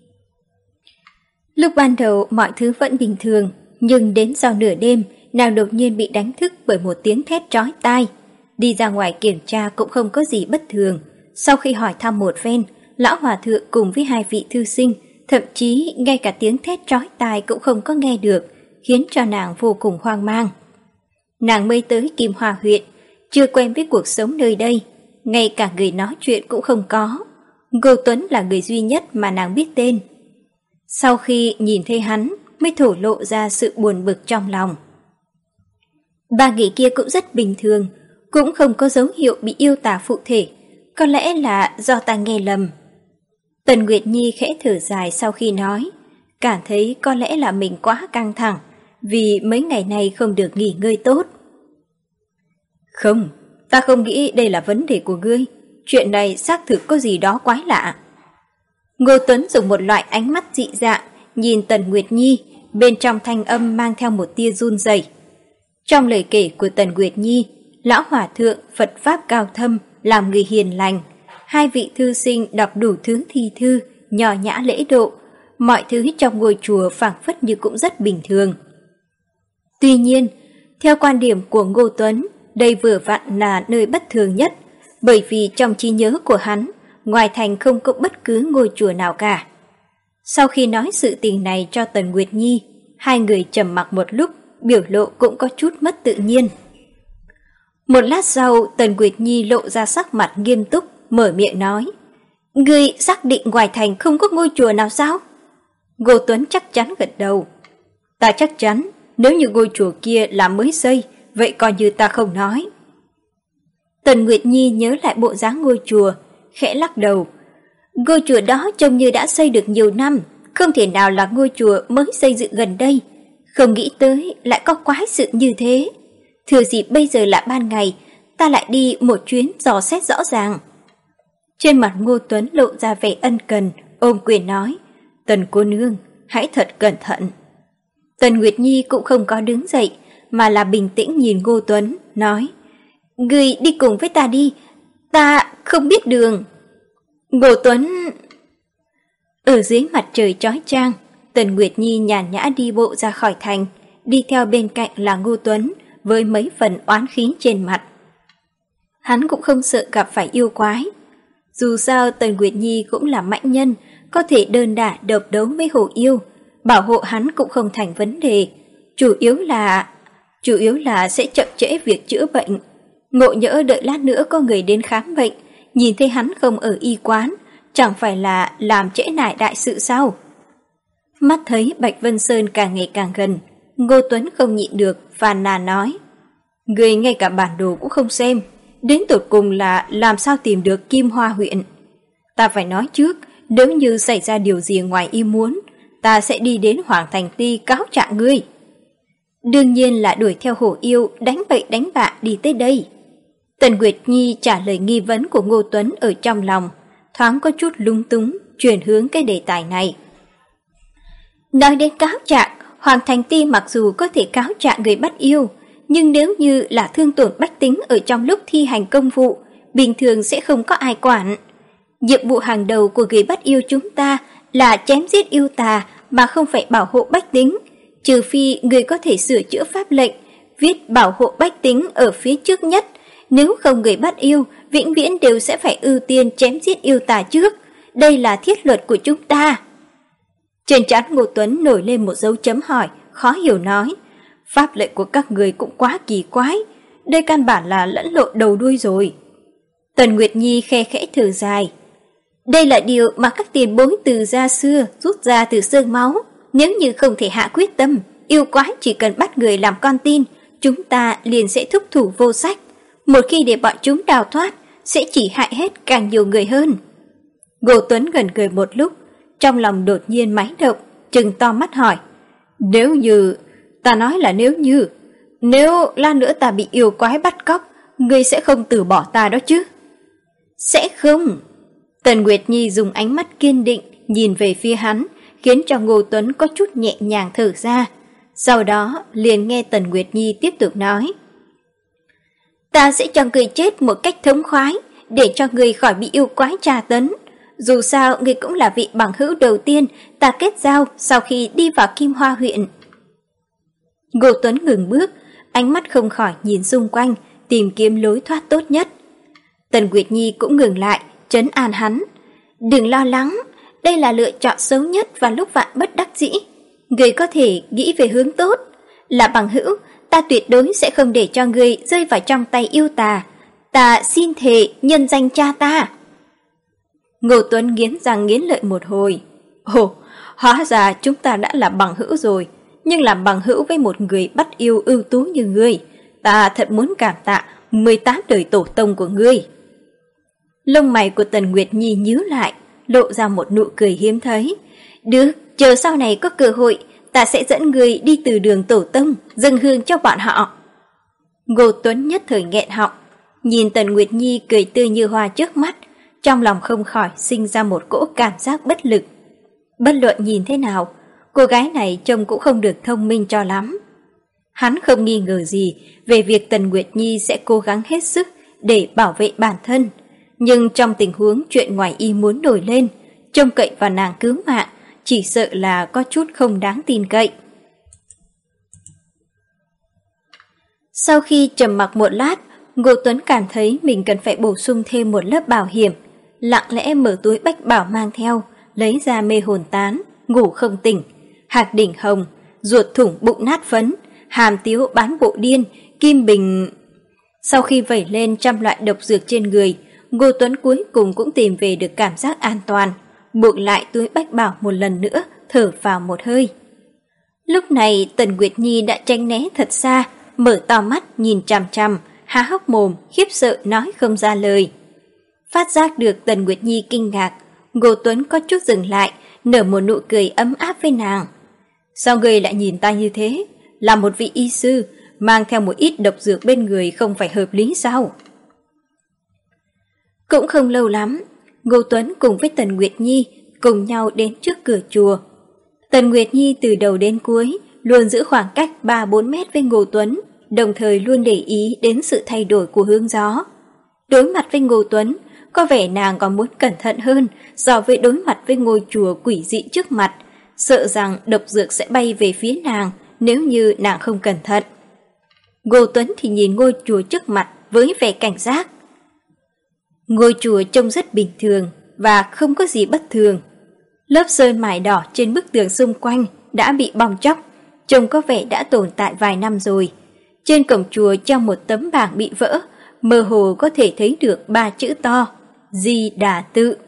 S1: Lúc ban đầu mọi thứ vẫn bình thường, nhưng đến sau nửa đêm, nàng đột nhiên bị đánh thức bởi một tiếng thét chói tai. Đi ra ngoài kiểm tra cũng không có gì bất thường. Sau khi hỏi thăm một phen, lão hòa thượng cùng với 2 vị thư sinh, thậm chí ngay cả tiếng thét chói tai cũng không có nghe được, khiến cho nàng vô cùng hoang mang. Nàng mới tới Kim Hoa huyện, chưa quen với cuộc sống nơi đây, ngay cả người nói chuyện cũng không có. Ngô Tuấn là người duy nhất mà nàng biết tên. Sau khi nhìn thấy hắn, mới thổ lộ ra sự buồn bực trong lòng. 3 người kia cũng rất bình thường, cũng không có dấu hiệu bị yêu tà phụ thể, có lẽ là do ta nghe lầm. Tần Nguyệt Nhi khẽ thở dài sau khi nói, cảm thấy có lẽ là mình quá căng thẳng, vì mấy ngày nay không được nghỉ ngơi tốt. Không, ta không nghĩ đây là vấn đề của ngươi, chuyện này xác thực có gì đó quái lạ. Ngô Tuấn dùng một loại ánh mắt dị dạng, nhìn Tần Nguyệt Nhi, bên trong thanh âm mang theo một tia run rẩy. Trong lời kể của Tần Nguyệt Nhi, lão hòa thượng Phật pháp cao thâm, làm người hiền lành, 2 vị thư sinh đọc đủ thứ thi thư, nhỏ nhã lễ độ, mọi thứ trong ngôi chùa phảng phất như cũng rất bình thường. Tuy nhiên, theo quan điểm của Ngô Tuấn, đây vừa vặn là nơi bất thường nhất, bởi vì trong trí nhớ của hắn, ngoài thành không có bất cứ ngôi chùa nào cả. Sau khi nói sự tình này cho Tần Nguyệt Nhi, 2 người trầm mặc một lúc, biểu lộ cũng có chút mất tự nhiên. Một lát sau, Tần Nguyệt Nhi lộ ra sắc mặt nghiêm túc, mở miệng nói, ngươi xác định ngoài thành không có ngôi chùa nào sao? Ngô Tuấn chắc chắn gật đầu. Ta chắc chắn, nếu như ngôi chùa kia là mới xây, vậy coi như ta không nói. Tần Nguyệt Nhi nhớ lại bộ dáng ngôi chùa, khẽ lắc đầu. Ngôi chùa đó trông như đã xây được nhiều năm, không thể nào là ngôi chùa mới xây dựng gần đây. Không nghĩ tới lại có quái sự như thế.
S2: Thừa dịp bây giờ là ban ngày, ta lại đi một chuyến dò xét rõ ràng. Trên mặt Ngô Tuấn lộ ra vẻ ân cần, ôm quyền nói, Tần cô nương, hãy thật cẩn thận. Tần Nguyệt Nhi cũng không có đứng dậy, mà là bình tĩnh nhìn Ngô Tuấn, nói, người đi cùng với ta đi, ta không biết đường. Ngô Tuấn... Ở dưới mặt trời chói chang, Tần Nguyệt Nhi nhàn nhã đi bộ ra khỏi thành, đi theo bên cạnh là Ngô Tuấn với mấy phần oán khí trên mặt. Hắn cũng không sợ gặp phải yêu quái. Dù sao Tần Nguyệt Nhi cũng là mạnh nhân, có thể đơn đả độc đấu với hổ yêu, bảo hộ hắn cũng không thành vấn đề. Chủ yếu là sẽ chậm trễ việc chữa bệnh. Ngộ nhỡ đợi lát nữa có người đến khám bệnh, nhìn thấy hắn không ở y quán, chẳng phải là làm trễ nải đại sự sao? Mắt thấy Bạch Vân Sơn càng ngày càng gần, Ngô Tuấn không nhịn được, phàn nàn nói, người ngay cả bản đồ cũng không xem, đến tột cùng là làm sao tìm được Kim Hoa huyện. Ta phải nói trước, nếu như xảy ra điều gì ngoài ý muốn, ta sẽ đi đến Hoàng Thành Ti cáo trạng ngươi. Đương nhiên là đuổi theo hổ yêu, đánh bậy đánh bạ đi tới đây. Tần Nguyệt Nhi trả lời nghi vấn của Ngô Tuấn ở trong lòng, thoáng có chút lung túng, chuyển hướng cái đề tài này. Nói đến cáo trạng, Hoàng Thành Ti mặc dù có thể cáo trạng người bắt yêu, nhưng nếu như là thương tổn bách tính ở trong lúc thi hành công vụ, bình thường sẽ không có ai quản. Nhiệm vụ hàng đầu của người bắt yêu chúng ta là chém giết yêu tà mà không phải bảo hộ bách tính, trừ phi người có thể sửa chữa pháp lệnh, viết bảo hộ bách tính ở phía trước nhất, nếu không người bắt yêu vĩnh viễn đều sẽ phải ưu tiên chém giết yêu tà trước, đây là thiết luật của chúng ta. Trên trán Ngô Tuấn nổi lên một dấu chấm hỏi, khó hiểu nói, pháp lệnh của các người cũng quá kỳ quái, đây căn bản là lẫn lộn đầu đuôi rồi. Tần Nguyệt Nhi khe khẽ thở dài, đây là điều mà các tiền bối từ gia xưa rút ra từ xương máu, nếu như không thể hạ quyết tâm, yêu quái chỉ cần bắt người làm con tin, chúng ta liền sẽ thúc thủ vô sách. Một khi để bọn chúng đào thoát, sẽ chỉ hại hết càng nhiều người hơn. Ngô Tuấn gần cười một lúc, trong lòng đột nhiên máy động, trừng to mắt hỏi, nếu như, ta nói là nếu lát nữa ta bị yêu quái bắt cóc, ngươi sẽ không từ bỏ ta đó chứ? Sẽ không. Tần Nguyệt Nhi dùng ánh mắt kiên định nhìn về phía hắn, khiến cho Ngô Tuấn có chút nhẹ nhàng thở ra. Sau đó liền nghe Tần Nguyệt Nhi tiếp tục nói, ta sẽ cho người chết một cách thống khoái, để cho người khỏi bị yêu quái tra tấn. Dù sao người cũng là vị bằng hữu đầu tiên ta kết giao sau khi đi vào Kim Hoa huyện. Ngô Tuấn ngừng bước, ánh mắt không khỏi nhìn xung quanh, tìm kiếm lối thoát tốt nhất. Tần Nguyệt Nhi cũng ngừng lại, trấn an hắn, đừng lo lắng, đây là lựa chọn xấu nhất và lúc vạn bất đắc dĩ. Người có thể nghĩ về hướng tốt, là bằng hữu, ta tuyệt đối sẽ không để cho người rơi vào trong tay yêu tà. Ta xin thề nhân danh cha ta. Ngô Tuấn nghiến răng nghiến lợi một hồi. Ồ, hóa ra chúng ta đã là bằng hữu rồi, nhưng làm bằng hữu với một người bắt yêu ưu tú như ngươi, ta thật muốn cảm tạ 18 đời tổ tông của ngươi. Lông mày của Tần Nguyệt Nhi nhíu lại, lộ ra một nụ cười hiếm thấy. Được, chờ sau này có cơ hội, ta sẽ dẫn người đi từ đường tổ tông, dâng hương cho bọn họ. Ngô Tuấn nhất thời nghẹn họng, nhìn Tần Nguyệt Nhi cười tươi như hoa trước mắt, trong lòng không khỏi sinh ra một cỗ cảm giác bất lực. Bất luận nhìn thế nào, cô gái này trông cũng không được thông minh cho lắm. Hắn không nghi ngờ gì về việc Tần Nguyệt Nhi sẽ cố gắng hết sức để bảo vệ bản thân, nhưng trong tình huống chuyện ngoài ý muốn nổi lên, trông cậy vào nàng cứu mạng, chỉ sợ là có chút không đáng tin cậy. Sau khi trầm mặc một lát, Ngô Tuấn cảm thấy mình cần phải bổ sung thêm một lớp bảo hiểm, lặng lẽ mở túi bách bảo mang theo, lấy ra mê hồn tán, ngủ không tỉnh, hạt đỉnh hồng, ruột thủng bụng nát phấn, hàm tiếu bán bộ điên, kim bình. Sau khi vẩy lên trăm loại độc dược trên người, Ngô Tuấn cuối cùng cũng tìm về được cảm giác an toàn, buộc lại túi bách bảo một lần nữa, thở vào một hơi. Lúc này Tần Nguyệt Nhi đã tránh né thật xa, mở to mắt nhìn chằm chằm, há hốc mồm, khiếp sợ nói không ra lời. Phát giác được Tần Nguyệt Nhi kinh ngạc, Ngô Tuấn có chút dừng lại, nở một nụ cười ấm áp với nàng. Sao ngươi lại nhìn ta như thế? Là một vị y sư,
S1: mang theo một ít độc dược bên người không phải hợp lý sao?
S2: Cũng không lâu lắm, Ngô Tuấn cùng với Tần Nguyệt Nhi cùng nhau đến trước cửa chùa. Tần Nguyệt Nhi từ đầu đến cuối luôn giữ khoảng cách 3-4 mét với Ngô Tuấn, đồng thời luôn để ý đến sự thay đổi của hướng gió. Đối mặt với Ngô Tuấn, có vẻ nàng còn muốn cẩn thận hơn so với đối mặt với ngôi chùa quỷ dị trước mặt, sợ rằng độc dược sẽ bay về phía nàng nếu như nàng không cẩn thận. Ngô Tuấn thì nhìn ngôi chùa trước mặt với vẻ cảnh giác. Ngôi chùa trông rất bình thường và không có gì bất thường. Lớp sơn mài đỏ trên bức tường xung quanh đã bị bong tróc, trông có vẻ đã tồn tại vài năm rồi. Trên cổng chùa treo một tấm bảng bị vỡ, mơ hồ có thể thấy được 3 chữ to: Di Đà Tự.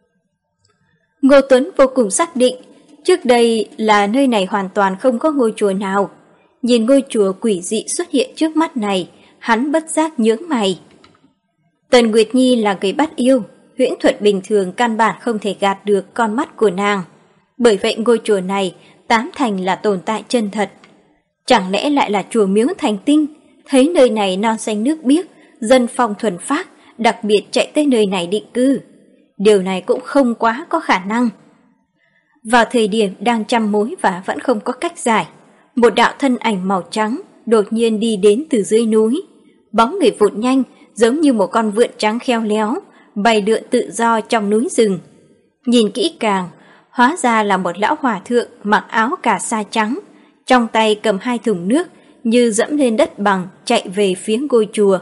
S2: Ngô Tuấn vô cùng xác định, trước đây là nơi này hoàn toàn không có ngôi chùa nào. Nhìn ngôi chùa quỷ dị xuất hiện trước mắt này, hắn bất giác nhướng mày. Tần Nguyệt Nhi là người bắt yêu, huyễn thuật bình thường căn bản không thể gạt được con mắt của nàng. Bởi vậy ngôi chùa này tám thành là tồn tại chân thật. Chẳng lẽ lại là chùa miếu thành tinh, thấy nơi này non xanh nước biếc, dân phong thuần phác, đặc biệt chạy tới nơi này định cư. Điều này cũng không quá có khả năng. Vào thời điểm đang trăm mối và vẫn không có cách giải, một đạo thân ảnh màu trắng đột nhiên đi đến từ dưới núi. Bóng người vụt nhanh, giống như một con vượn trắng khéo léo, bay lượn tự do trong núi rừng. Nhìn kỹ càng, hóa ra là một lão hòa thượng mặc áo cà sa trắng, trong tay cầm 2 thùng nước, như dẫm lên đất bằng chạy về phía ngôi chùa.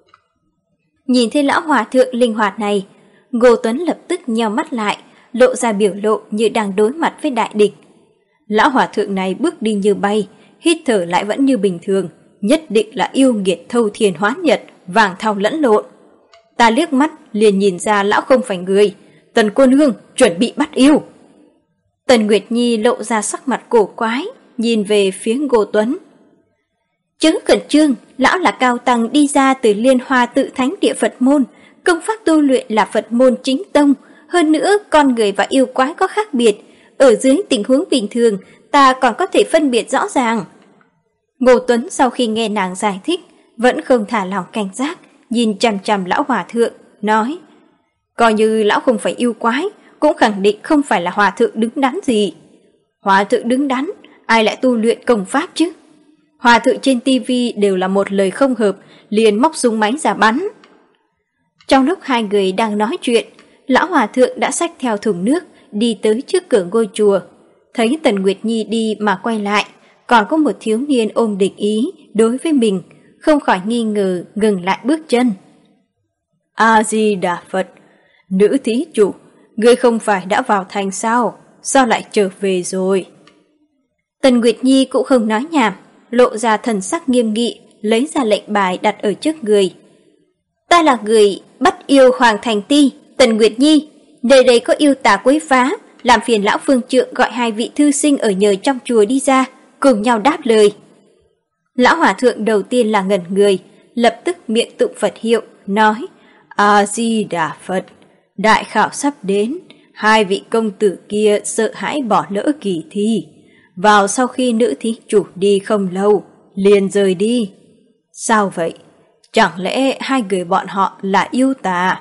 S2: Nhìn thấy lão hòa thượng linh hoạt này, Ngô Tuấn lập tức nheo mắt lại, lộ ra biểu lộ như đang đối mặt với đại địch. Lão hòa thượng này bước đi như bay, hít thở lại vẫn như bình thường, nhất định là yêu nghiệt thâu thiên hóa nhật, vàng thau lẫn lộn. Ta liếc mắt liền nhìn ra lão không phải người. Tần cô nương chuẩn bị bắt yêu. Tần Nguyệt Nhi lộ ra sắc mặt cổ quái, nhìn về phía Ngô Tuấn. Chớ khẩn trương, lão là cao tăng đi ra từ Liên Hoa Tự Thánh Địa Phật môn, công pháp tu luyện là Phật môn chính tông, hơn nữa con người và yêu quái có khác biệt, ở dưới tình huống bình thường ta còn có thể phân biệt rõ ràng. Ngô Tuấn sau khi nghe nàng giải thích, vẫn không thả lỏng cảnh giác, nhìn chằm chằm lão hòa thượng, nói: coi như lão không phải yêu quái, cũng khẳng định không phải là hòa thượng đứng đắn gì. Hòa thượng đứng đắn, ai lại tu luyện công pháp chứ? Hòa thượng trên tivi đều là một lời không hợp, liền móc súng máy ra bắn. Trong lúc hai người đang nói chuyện, lão hòa thượng đã xách theo thùng nước, đi tới trước cửa ngôi chùa. Thấy Tần Nguyệt Nhi đi mà quay lại, còn có một thiếu niên ôm địch ý đối với mình, không khỏi nghi ngờ ngừng lại bước chân. A-di-đà Phật, nữ thí chủ, ngươi không phải đã vào thành sao? Sao lại trở về rồi? Tần Nguyệt Nhi cũng không nói nhảm, lộ ra thần sắc nghiêm nghị, lấy ra lệnh bài đặt ở trước người. Ta là người bắt yêu Hoàng Thành Ti, Tần Nguyệt Nhi, nơi đây có yêu tà quấy phá, làm phiền lão phương trượng gọi 2 vị thư sinh ở nhờ trong chùa đi ra, cùng nhau đáp lời. Lão hòa thượng đầu tiên là ngẩn người, lập tức miệng tụng Phật hiệu, nói: A-di-đà Phật, đại khảo sắp đến, 2 vị công tử kia sợ hãi bỏ lỡ kỳ thi, vào sau khi nữ thí chủ đi không lâu, liền rời đi. Sao vậy? Chẳng lẽ 2 người bọn họ là yêu tà?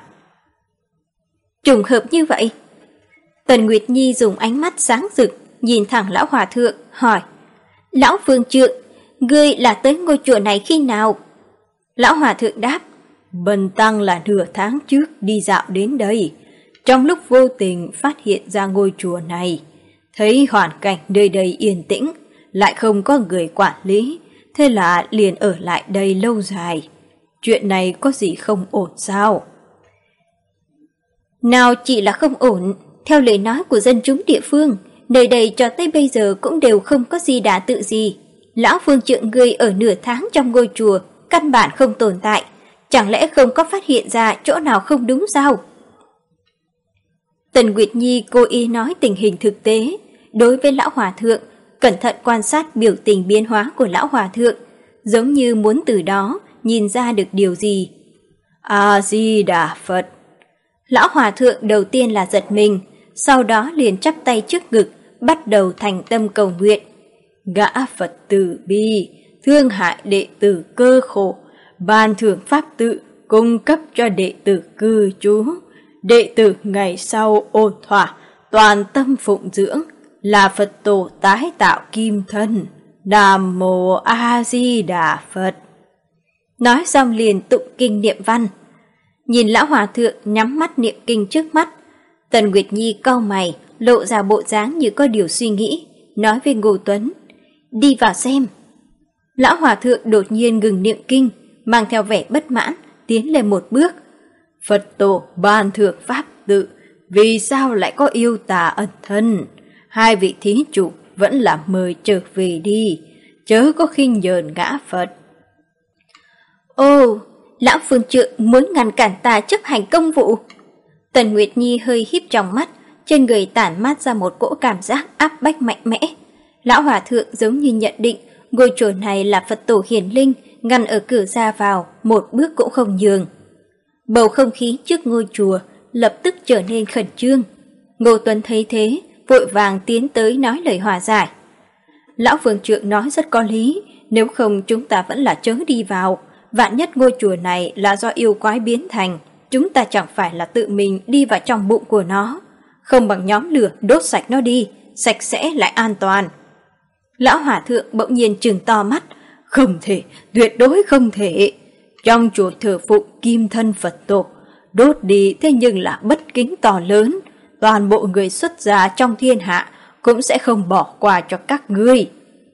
S2: Trùng hợp như vậy. Tần Nguyệt Nhi dùng ánh mắt sáng rực, nhìn thẳng lão hòa thượng, hỏi: Lão phương trượng, ngươi là tới ngôi chùa này khi nào? Lão hòa thượng đáp: Bần tăng là nửa tháng trước đi dạo đến đây, trong lúc vô tình phát hiện ra ngôi chùa này, thấy hoàn cảnh nơi đây yên tĩnh, lại không có người quản lý, thế là liền ở lại đây lâu dài. Chuyện này có gì không ổn sao? Nào chỉ là không ổn, theo lời nói của dân chúng địa phương, nơi đây cho tới bây giờ cũng đều không có Di Đà Tự gì. Lão phương trượng ngươi ở nửa tháng trong ngôi chùa, căn bản không tồn tại, chẳng lẽ không có phát hiện ra chỗ nào không đúng sao? Tần Nguyệt Nhi cố ý nói tình hình thực tế, đối với lão hòa thượng, cẩn thận quan sát biểu tình biến hóa của lão hòa thượng, giống như muốn từ đó nhìn ra được điều gì. A-di-đà Phật. Lão hòa thượng đầu tiên là giật mình, sau đó liền chắp tay trước ngực, bắt đầu thành tâm cầu nguyện. Gã Phật tử bi, thương hại đệ tử cơ khổ, ban thưởng pháp tự cung cấp cho đệ tử cư trú. Đệ tử ngày sau ôn thỏa, toàn tâm phụng dưỡng, là Phật tổ tái tạo kim thân. Nam mô A Di Đà Phật. Nói xong liền tụng kinh niệm văn. Nhìn lão hòa thượng nhắm mắt niệm kinh trước mắt, Tần Nguyệt Nhi cau mày, lộ ra bộ dáng như có điều suy nghĩ, nói với Ngô Tuấn: đi vào xem. Lão hòa thượng đột nhiên ngừng niệm kinh, mang theo vẻ bất mãn, tiến lên một bước. Phật tổ ban thưởng pháp tự, vì sao lại có yêu tà ẩn thân? Hai vị thí chủ vẫn là mời trở về đi, chớ có khinh nhờn ngã Phật.
S1: Ồ, lão phương trượng muốn ngăn cản ta chấp hành công vụ. Tần Nguyệt Nhi hơi híp trong mắt, trên người tản mát ra một cỗ cảm giác áp bách mạnh mẽ. Lão hòa thượng giống như nhận định ngôi chùa này là Phật tổ hiển linh, ngăn ở cửa ra vào, một bước cũng không nhường. Bầu không khí trước ngôi chùa lập tức trở nên khẩn trương. Ngô Tuấn thấy thế, vội vàng tiến tới nói lời hòa giải. Lão phương trượng nói rất có lý, nếu không chúng ta vẫn là chớ đi vào. Vạn nhất ngôi chùa này là do yêu quái biến thành, chúng ta chẳng phải là tự mình đi vào trong bụng của nó. Không bằng nhóm lửa đốt sạch nó đi, sạch sẽ lại an toàn. Lão hòa thượng bỗng nhiên trừng to mắt. Không thể, tuyệt đối không thể. Trong chùa thờ phụng kim thân Phật tổ, đốt đi thế nhưng là bất kính to lớn. Toàn bộ người xuất gia trong thiên hạ cũng sẽ không bỏ qua cho các ngươi.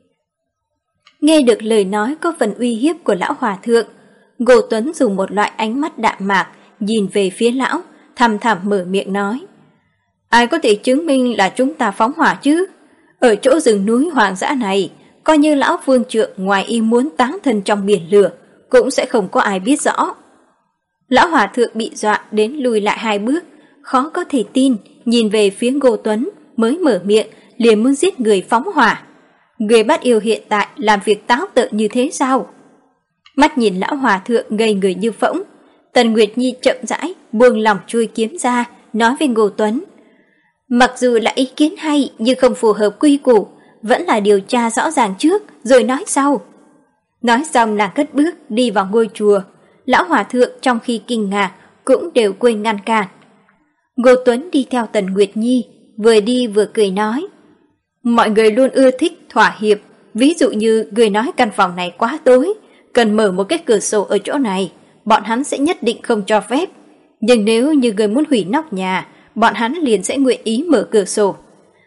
S1: Nghe được lời nói có phần uy hiếp của lão hòa thượng, Ngô Tuấn dùng một loại ánh mắt đạm mạc nhìn về phía lão, thầm thầm mở miệng nói: ai có thể chứng minh là chúng ta phóng hỏa chứ? Ở chỗ rừng núi hoang dã này, coi như lão phương trượng ngoài ý muốn táng thân trong biển lửa, cũng sẽ không có ai biết rõ. Lão hòa thượng bị dọa đến lùi lại 2 bước, khó có thể tin, nhìn về phía Ngô Tuấn, mới mở miệng, liền muốn giết người phóng hỏa. Người bắt yêu hiện tại làm việc táo tợn như thế sao? Mắt nhìn lão hòa thượng ngây người như phỗng, Tần Nguyệt Nhi chậm rãi buông lòng chui kiếm ra, nói với Ngô Tuấn: mặc dù là ý kiến hay nhưng không phù hợp quy củ, vẫn là điều tra rõ ràng trước rồi nói sau. Nói xong nàng cất bước đi vào ngôi chùa. Lão hòa thượng trong khi kinh ngạc cũng đều quên ngăn cản. Ngô Tuấn đi theo Tần Nguyệt Nhi, vừa đi vừa cười nói: mọi người luôn ưa thích thỏa hiệp, ví dụ như người nói căn phòng này quá tối, cần mở một cái cửa sổ ở chỗ này, bọn hắn sẽ nhất định không cho phép. Nhưng nếu như người muốn hủy nóc nhà, bọn hắn liền sẽ nguyện ý mở cửa sổ.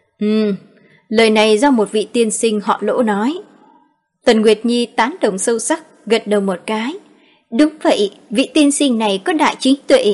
S1: Lời này do một vị tiên sinh họ Lỗ nói. Tần Nguyệt Nhi tán đồng sâu sắc, gật đầu một cái. Đúng vậy, vị tiên sinh này có đại trí tuệ.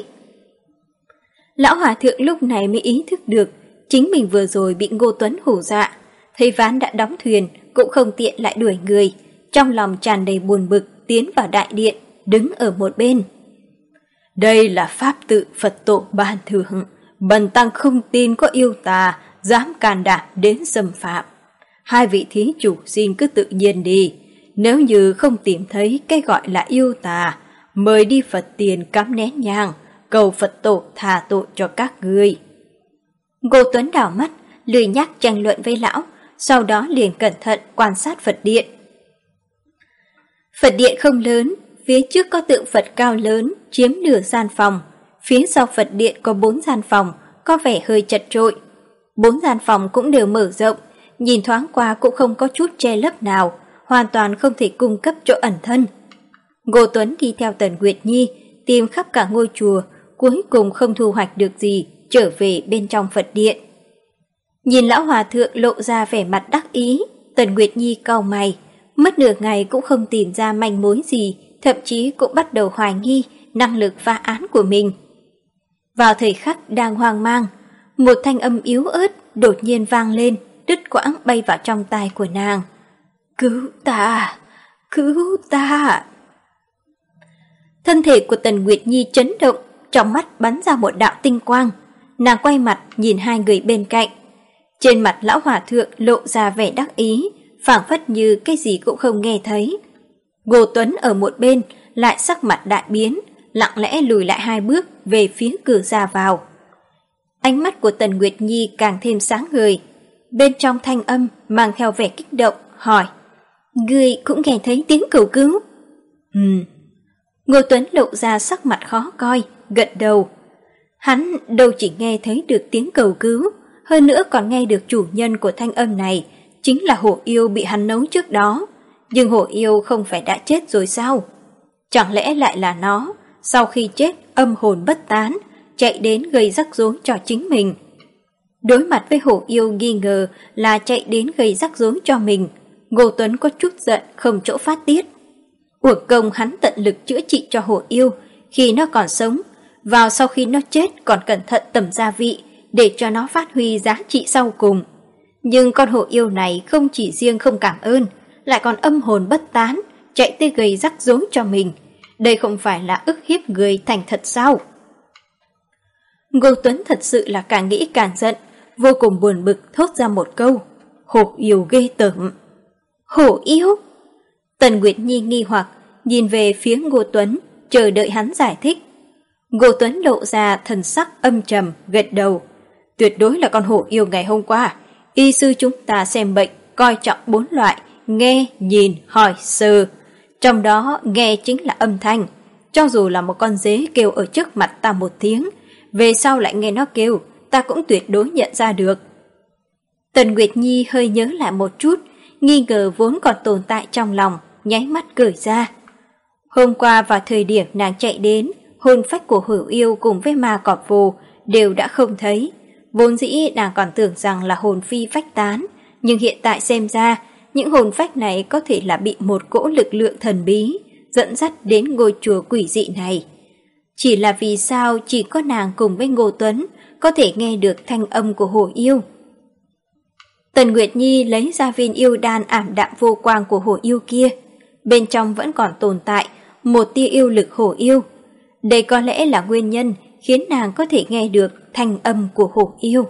S1: Lão hòa thượng lúc này mới ý thức được chính mình vừa rồi bị Ngô Tuấn hù dọa, thấy ván đã đóng thuyền cũng không tiện lại đuổi người, trong lòng tràn đầy buồn bực tiến vào đại điện, đứng ở một bên. Đây là pháp tự Phật tổ ban thưởng, bần tăng không tin có yêu tà dám can đảm đến xâm phạm. Hai vị thí chủ xin cứ tự nhiên đi, nếu như không tìm thấy cái gọi là yêu tà, mời đi Phật tiền cắm nén nhang, cầu Phật tổ tha tội cho các ngươi. Ngô Tuấn đảo mắt, lười nhắc tranh luận với lão, sau đó liền cẩn thận quan sát Phật điện. Phật điện không lớn, phía trước có tượng Phật cao lớn chiếm nửa gian phòng, phía sau Phật điện có 4 gian phòng, có vẻ hơi chật trội. 4 gian phòng cũng đều mở rộng, nhìn thoáng qua cũng không có chút che lấp nào, hoàn toàn không thể cung cấp chỗ ẩn thân. Ngô Tuấn đi theo Tần Nguyệt Nhi, tìm khắp cả ngôi chùa, cuối cùng không thu hoạch được gì, trở về bên trong Phật điện. Nhìn lão hòa thượng lộ ra vẻ mặt đắc ý, Tần Nguyệt Nhi cau mày, mất nửa ngày cũng không tìm ra manh mối gì, thậm chí cũng bắt đầu hoài nghi năng lực phá án của mình. Vào thời khắc đang hoang mang, một thanh âm yếu ớt đột nhiên vang lên, đứt quãng bay vào trong tai của nàng. Cứu ta! Cứu ta! Thân thể của Tần Nguyệt Nhi chấn động, trong mắt bắn ra một đạo tinh quang. Nàng quay mặt nhìn hai người bên cạnh. Trên mặt lão hòa thượng lộ ra vẻ đắc ý, phảng phất như cái gì cũng không nghe thấy. Ngô Tuấn ở một bên lại sắc mặt đại biến, lặng lẽ lùi lại 2 bước về phía cửa ra vào. Ánh mắt của Tần Nguyệt Nhi càng thêm sáng ngời. Bên trong thanh âm mang theo vẻ kích động, hỏi:
S2: Ngươi cũng nghe thấy tiếng cầu cứu?
S1: Ngô Tuấn lộ ra sắc mặt khó coi, gật đầu. Hắn đâu chỉ nghe thấy được tiếng cầu cứu, hơn nữa còn nghe được chủ nhân của thanh âm này chính là hổ yêu bị hắn nấu trước đó. Nhưng hổ yêu không phải đã chết rồi sao? Chẳng lẽ lại là nó, sau khi chết âm hồn bất tán, chạy đến gây rắc rối cho chính mình? Đối mặt với hổ yêu nghi ngờ là chạy đến gây rắc rối cho mình, Ngô Tuấn có chút giận không chỗ phát tiết. Uổng công hắn tận lực chữa trị cho hổ yêu khi nó còn sống, vào sau khi nó chết còn cẩn thận tẩm gia vị để cho nó phát huy giá trị sau cùng. Nhưng con hổ yêu này không chỉ riêng không cảm ơn, lại còn âm hồn bất tán, chạy tới gây rắc rối cho mình. Đây không phải là ức hiếp người thành thật sao? Ngô Tuấn thật sự là càng nghĩ càng giận, vô cùng buồn bực thốt ra một câu: hổ yêu ghê tởm.
S2: Hổ yêu?
S1: Tần Nguyệt Nhi nghi hoặc nhìn về phía Ngô Tuấn, chờ đợi hắn giải thích. Ngô Tuấn lộ ra thần sắc âm trầm, gật đầu. Tuyệt đối là con hổ yêu ngày hôm qua. Y sư chúng ta xem bệnh coi trọng 4 loại: nghe, nhìn, hỏi, sờ. Trong đó nghe chính là âm thanh. Cho dù là một con dế kêu ở trước mặt ta một tiếng, về sau lại nghe nó kêu, ta cũng tuyệt đối nhận ra được. Tần Nguyệt Nhi hơi nhớ lại một chút, nghi ngờ vốn còn tồn tại trong lòng, nháy mắt cười ra. Hôm qua vào thời điểm nàng chạy đến, hồn phách của hổ yêu cùng với ma cọp vồ đều đã không thấy. Vốn dĩ nàng còn tưởng rằng là hồn phi phách tán, nhưng hiện tại xem ra, những hồn phách này có thể là bị một cỗ lực lượng thần bí dẫn dắt đến ngôi chùa quỷ dị này. Chỉ là vì sao chỉ có nàng cùng với Ngô Tuấn có thể nghe được thanh âm của hổ yêu? Tần Nguyệt Nhi lấy ra viên yêu đan ảm đạm vô quang của hổ yêu kia, bên trong vẫn còn tồn tại một tia yêu lực hổ yêu. Đây có lẽ là nguyên nhân khiến nàng có thể nghe được thanh âm của hổ yêu.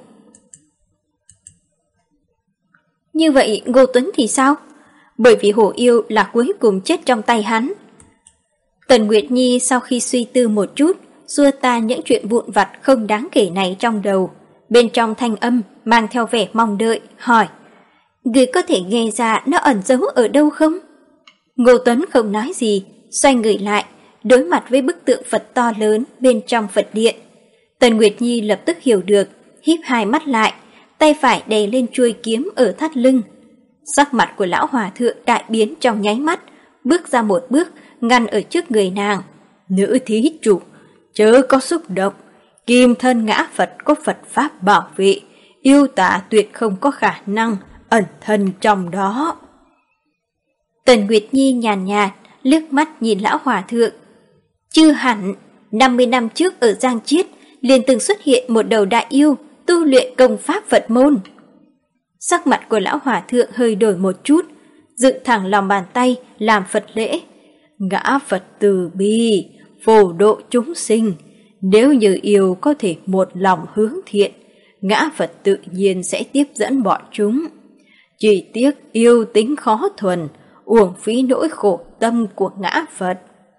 S1: Như vậy Ngô Tuấn thì sao? Bởi vì hổ yêu là cuối cùng chết trong tay hắn. Tần Nguyệt Nhi sau khi suy tư một chút, xua tan những chuyện vụn vặt không đáng kể này trong đầu. Bên trong thanh âm mang theo vẻ mong đợi, hỏi: Người có thể nghe ra nó ẩn giấu ở đâu không? Ngô Tuấn không nói gì, xoay người lại, đối mặt với bức tượng Phật to lớn bên trong Phật điện. Tần Nguyệt Nhi lập tức hiểu được, híp hai mắt lại, tay phải đè lên chuôi kiếm ở thắt lưng. Sắc mặt của lão hòa thượng đại biến trong nháy mắt, bước ra một bước, ngăn ở trước người nàng. Nữ thí chủ, chớ có xúc động, kim thân ngã Phật có Phật Pháp bảo vệ, yêu tà tuyệt không có khả năng ẩn thân trong đó. Tần Nguyệt Nhi nhàn nhạt, liếc mắt nhìn lão hòa thượng. Chưa hẳn, 50 năm trước ở Giang Chiết liền từng xuất hiện một đầu đại yêu tu luyện công pháp Phật môn. Sắc mặt của lão hòa thượng hơi đổi một chút, dựng thẳng lòng bàn tay làm Phật lễ. Ngã Phật từ bi, phổ độ chúng sinh, nếu như yêu có thể một lòng hướng thiện, ngã Phật tự nhiên sẽ tiếp dẫn bọn chúng. Chỉ tiếc yêu tính khó thuần, uổng phí nỗi khổ tâm của ngã Phật.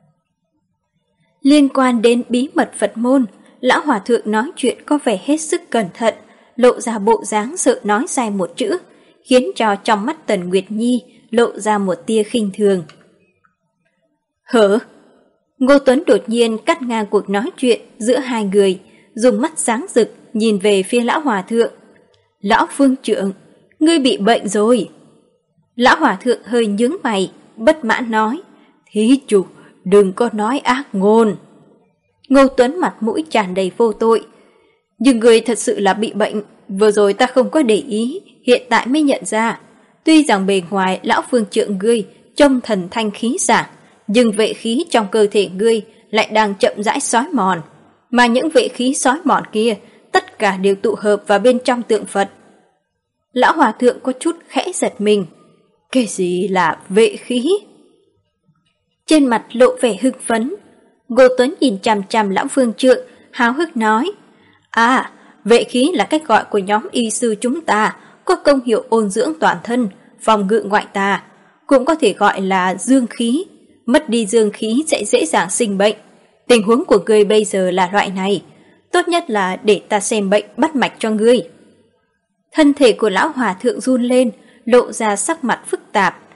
S1: Liên quan đến bí mật Phật môn, lão hòa thượng nói chuyện có vẻ hết sức cẩn thận, lộ ra bộ dáng sợ nói sai một chữ, khiến cho trong mắt Tần Nguyệt Nhi lộ ra một tia khinh thường. Hở? Ngô Tuấn đột nhiên cắt ngang cuộc nói chuyện giữa hai người, dùng mắt sáng rực nhìn về phía lão hòa thượng. Lão phương trượng, ngươi bị bệnh rồi. Lão hòa thượng hơi nhướng mày, bất mãn nói. Thí chủ, đừng có nói ác ngôn. Ngô Tuấn mặt mũi tràn đầy vô tội. Nhưng người thật sự là bị bệnh, vừa rồi ta không có để ý, hiện tại mới nhận ra. Tuy rằng bề ngoài lão phương trượng ngươi trông thần thanh khí sảng, nhưng vệ khí trong cơ thể ngươi lại đang chậm rãi xói mòn. Mà những vệ khí xói mòn kia tất cả đều tụ hợp vào bên trong tượng Phật. Lão hòa thượng có chút khẽ giật mình. Cái gì là vệ khí? Trên mặt lộ vẻ hưng phấn. Ngô Tuấn nhìn chằm chằm lão phương trượng, háo hức nói. À, vệ khí là cách gọi của nhóm y sư chúng ta, có công hiệu ôn dưỡng toàn thân, phòng ngự ngoại tà, cũng có thể gọi là dương khí. Mất đi dương khí sẽ dễ dàng sinh bệnh. Tình huống của ngươi bây giờ là loại này, tốt nhất là để ta xem bệnh bắt mạch cho ngươi. Thân thể của lão hòa thượng run lên, lộ ra sắc mặt phức tạp,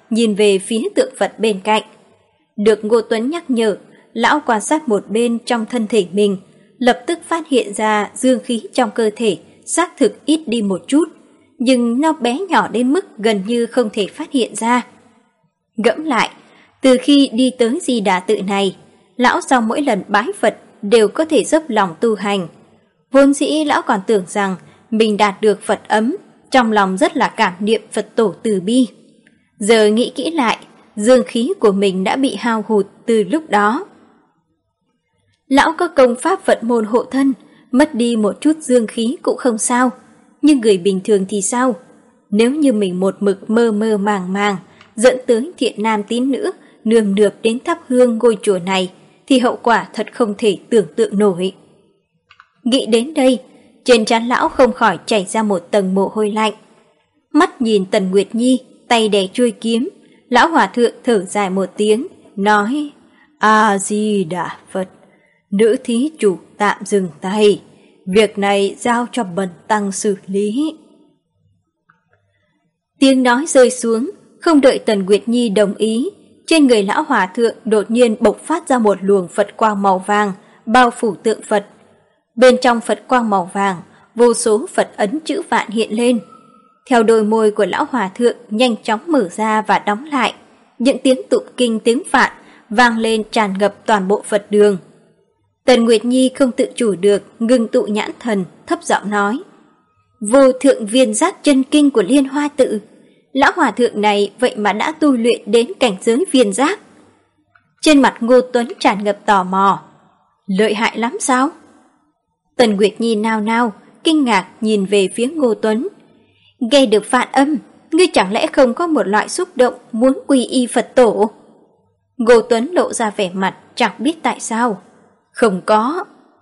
S2: nhìn về phía tượng Phật bên cạnh. Được Ngô Tuấn nhắc nhở, lão quan sát một bên trong thân thể mình, lập tức phát hiện ra dương khí trong cơ thể xác thực ít đi một chút, nhưng nó bé nhỏ đến mức gần như không thể phát hiện ra. Ngẫm lại, từ khi đi tới Di Đà tự này, lão sau mỗi lần bái Phật đều có thể dốc lòng tu hành. Vốn dĩ lão còn tưởng rằng mình đạt được Phật ấm, trong lòng rất là cảm niệm Phật tổ từ bi. Giờ nghĩ kỹ lại, dương khí của mình đã bị hao hụt từ lúc đó. Lão có công pháp Phật môn hộ thân, mất đi một chút dương khí cũng không sao. Nhưng người bình thường thì sao? Nếu như mình một mực mơ mơ màng màng, dẫn tới thiện nam tín nữ, nườm nượp đến thắp hương ngôi chùa này, thì hậu quả thật không thể tưởng tượng nổi. Nghĩ đến đây, trên trán lão không khỏi chảy ra một tầng mồ hôi lạnh. Mắt nhìn Tần Nguyệt Nhi, tay đè chuôi kiếm, lão hòa thượng thở dài một tiếng, nói: A-di-đà Phật, nữ thí chủ tạm dừng tay, việc này giao cho bần tăng xử lý. Tiếng nói rơi xuống, không đợi Tần Nguyệt Nhi đồng ý, trên người lão hòa thượng đột nhiên bộc phát ra một luồng Phật quang màu vàng, bao phủ tượng Phật. Bên trong Phật quang màu vàng, vô số Phật ấn chữ vạn hiện lên. Theo đôi môi của lão hòa thượng nhanh chóng mở ra và đóng lại, những tiếng tụng kinh tiếng Phạn vang lên tràn ngập toàn bộ Phật đường. Tần Nguyệt Nhi không tự chủ được, ngưng tụ nhãn thần, thấp giọng nói: Vô thượng viên giác chân kinh của Liên Hoa tự, lão hòa thượng này vậy mà đã tu luyện đến cảnh giới viên giác. Trên mặt Ngô Tuấn tràn ngập tò mò: Lợi hại lắm sao? Tần Nguyệt Nhi nao nao, kinh ngạc nhìn về phía Ngô Tuấn. Nghe được Phạn âm, ngươi chẳng lẽ không có một loại xúc động muốn quy y Phật tổ? Ngô Tuấn lộ ra vẻ mặt chẳng biết tại sao. Không có.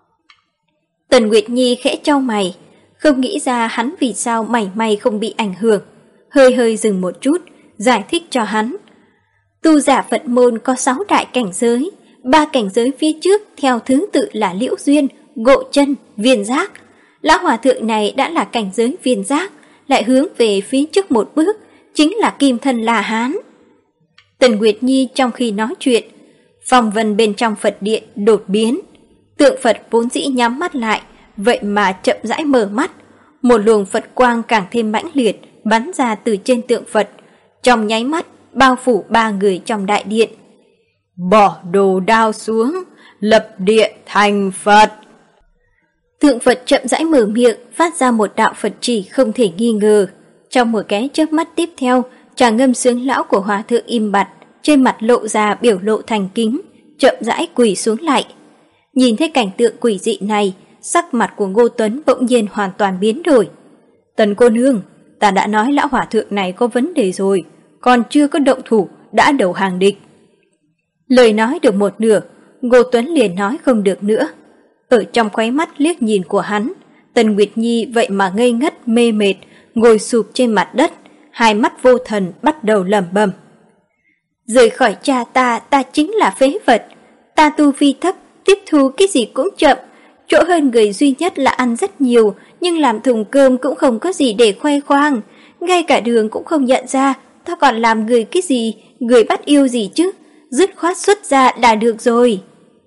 S2: Tần Nguyệt Nhi khẽ chau mày, không nghĩ ra hắn vì sao mảy may không bị ảnh hưởng, hơi dừng một chút, giải thích cho hắn. Tu giả Phật môn có 6 đại cảnh giới, 3 cảnh giới phía trước theo thứ tự là Liễu Duyên, Ngộ Chân, Viên Giác. Lão hòa thượng này đã là cảnh giới Viên Giác, lại hướng về phía trước một bước, chính là Kim Thân La Hán. Tần Nguyệt Nhi trong khi nói chuyện, phong vân bên trong Phật điện đột biến. Tượng Phật vốn dĩ nhắm mắt lại, vậy mà chậm rãi mở mắt. Một luồng Phật quang càng thêm mãnh liệt bắn ra từ trên tượng Phật, trong nháy mắt bao phủ 3 người trong đại điện. Bỏ đồ đao xuống, lập địa thành Phật. Tượng Phật chậm rãi mở miệng, phát ra một đạo Phật chỉ không thể nghi ngờ. Trong một cái chớp mắt tiếp theo, tràng ngâm sướng lão của hòa thượng im bặt, trên mặt lộ ra biểu lộ thành kính, chậm rãi quỳ xuống lại. Nhìn thấy cảnh tượng quỷ dị này, sắc mặt của Ngô Tuấn bỗng nhiên hoàn toàn biến đổi. Tần cô nương, ta đã nói lão hòa thượng này có vấn đề rồi, còn chưa có động thủ đã đầu hàng địch. Lời nói được một nửa, Ngô Tuấn liền nói không được nữa. Ở trong khóe mắt liếc nhìn của hắn, Tần Nguyệt Nhi vậy mà ngây ngất mê mệt, ngồi sụp trên mặt đất, hai mắt vô thần bắt đầu lẩm bẩm. Rời khỏi cha ta chính là phế vật, ta tu vi thấp, tiếp thu cái gì cũng chậm, chỗ hơn người duy nhất là ăn rất nhiều, nhưng làm thùng cơm cũng không có gì để khoe khoang, ngay cả đường cũng không nhận ra, ta còn làm người cái gì, người bắt yêu gì chứ, dứt khoát xuất ra là được rồi.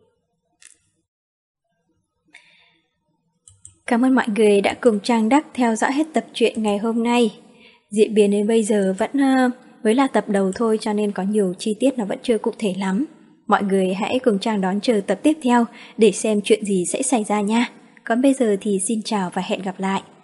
S2: Cảm ơn mọi người đã cùng Trang Đắc theo dõi hết tập truyện ngày hôm nay. Diễn biến đến bây giờ vẫn mới là tập đầu thôi, cho nên có nhiều chi tiết nó vẫn chưa cụ thể lắm. Mọi người hãy cùng Trang đón chờ tập tiếp theo để xem chuyện gì sẽ xảy ra nha. Còn bây giờ thì xin chào và hẹn gặp lại.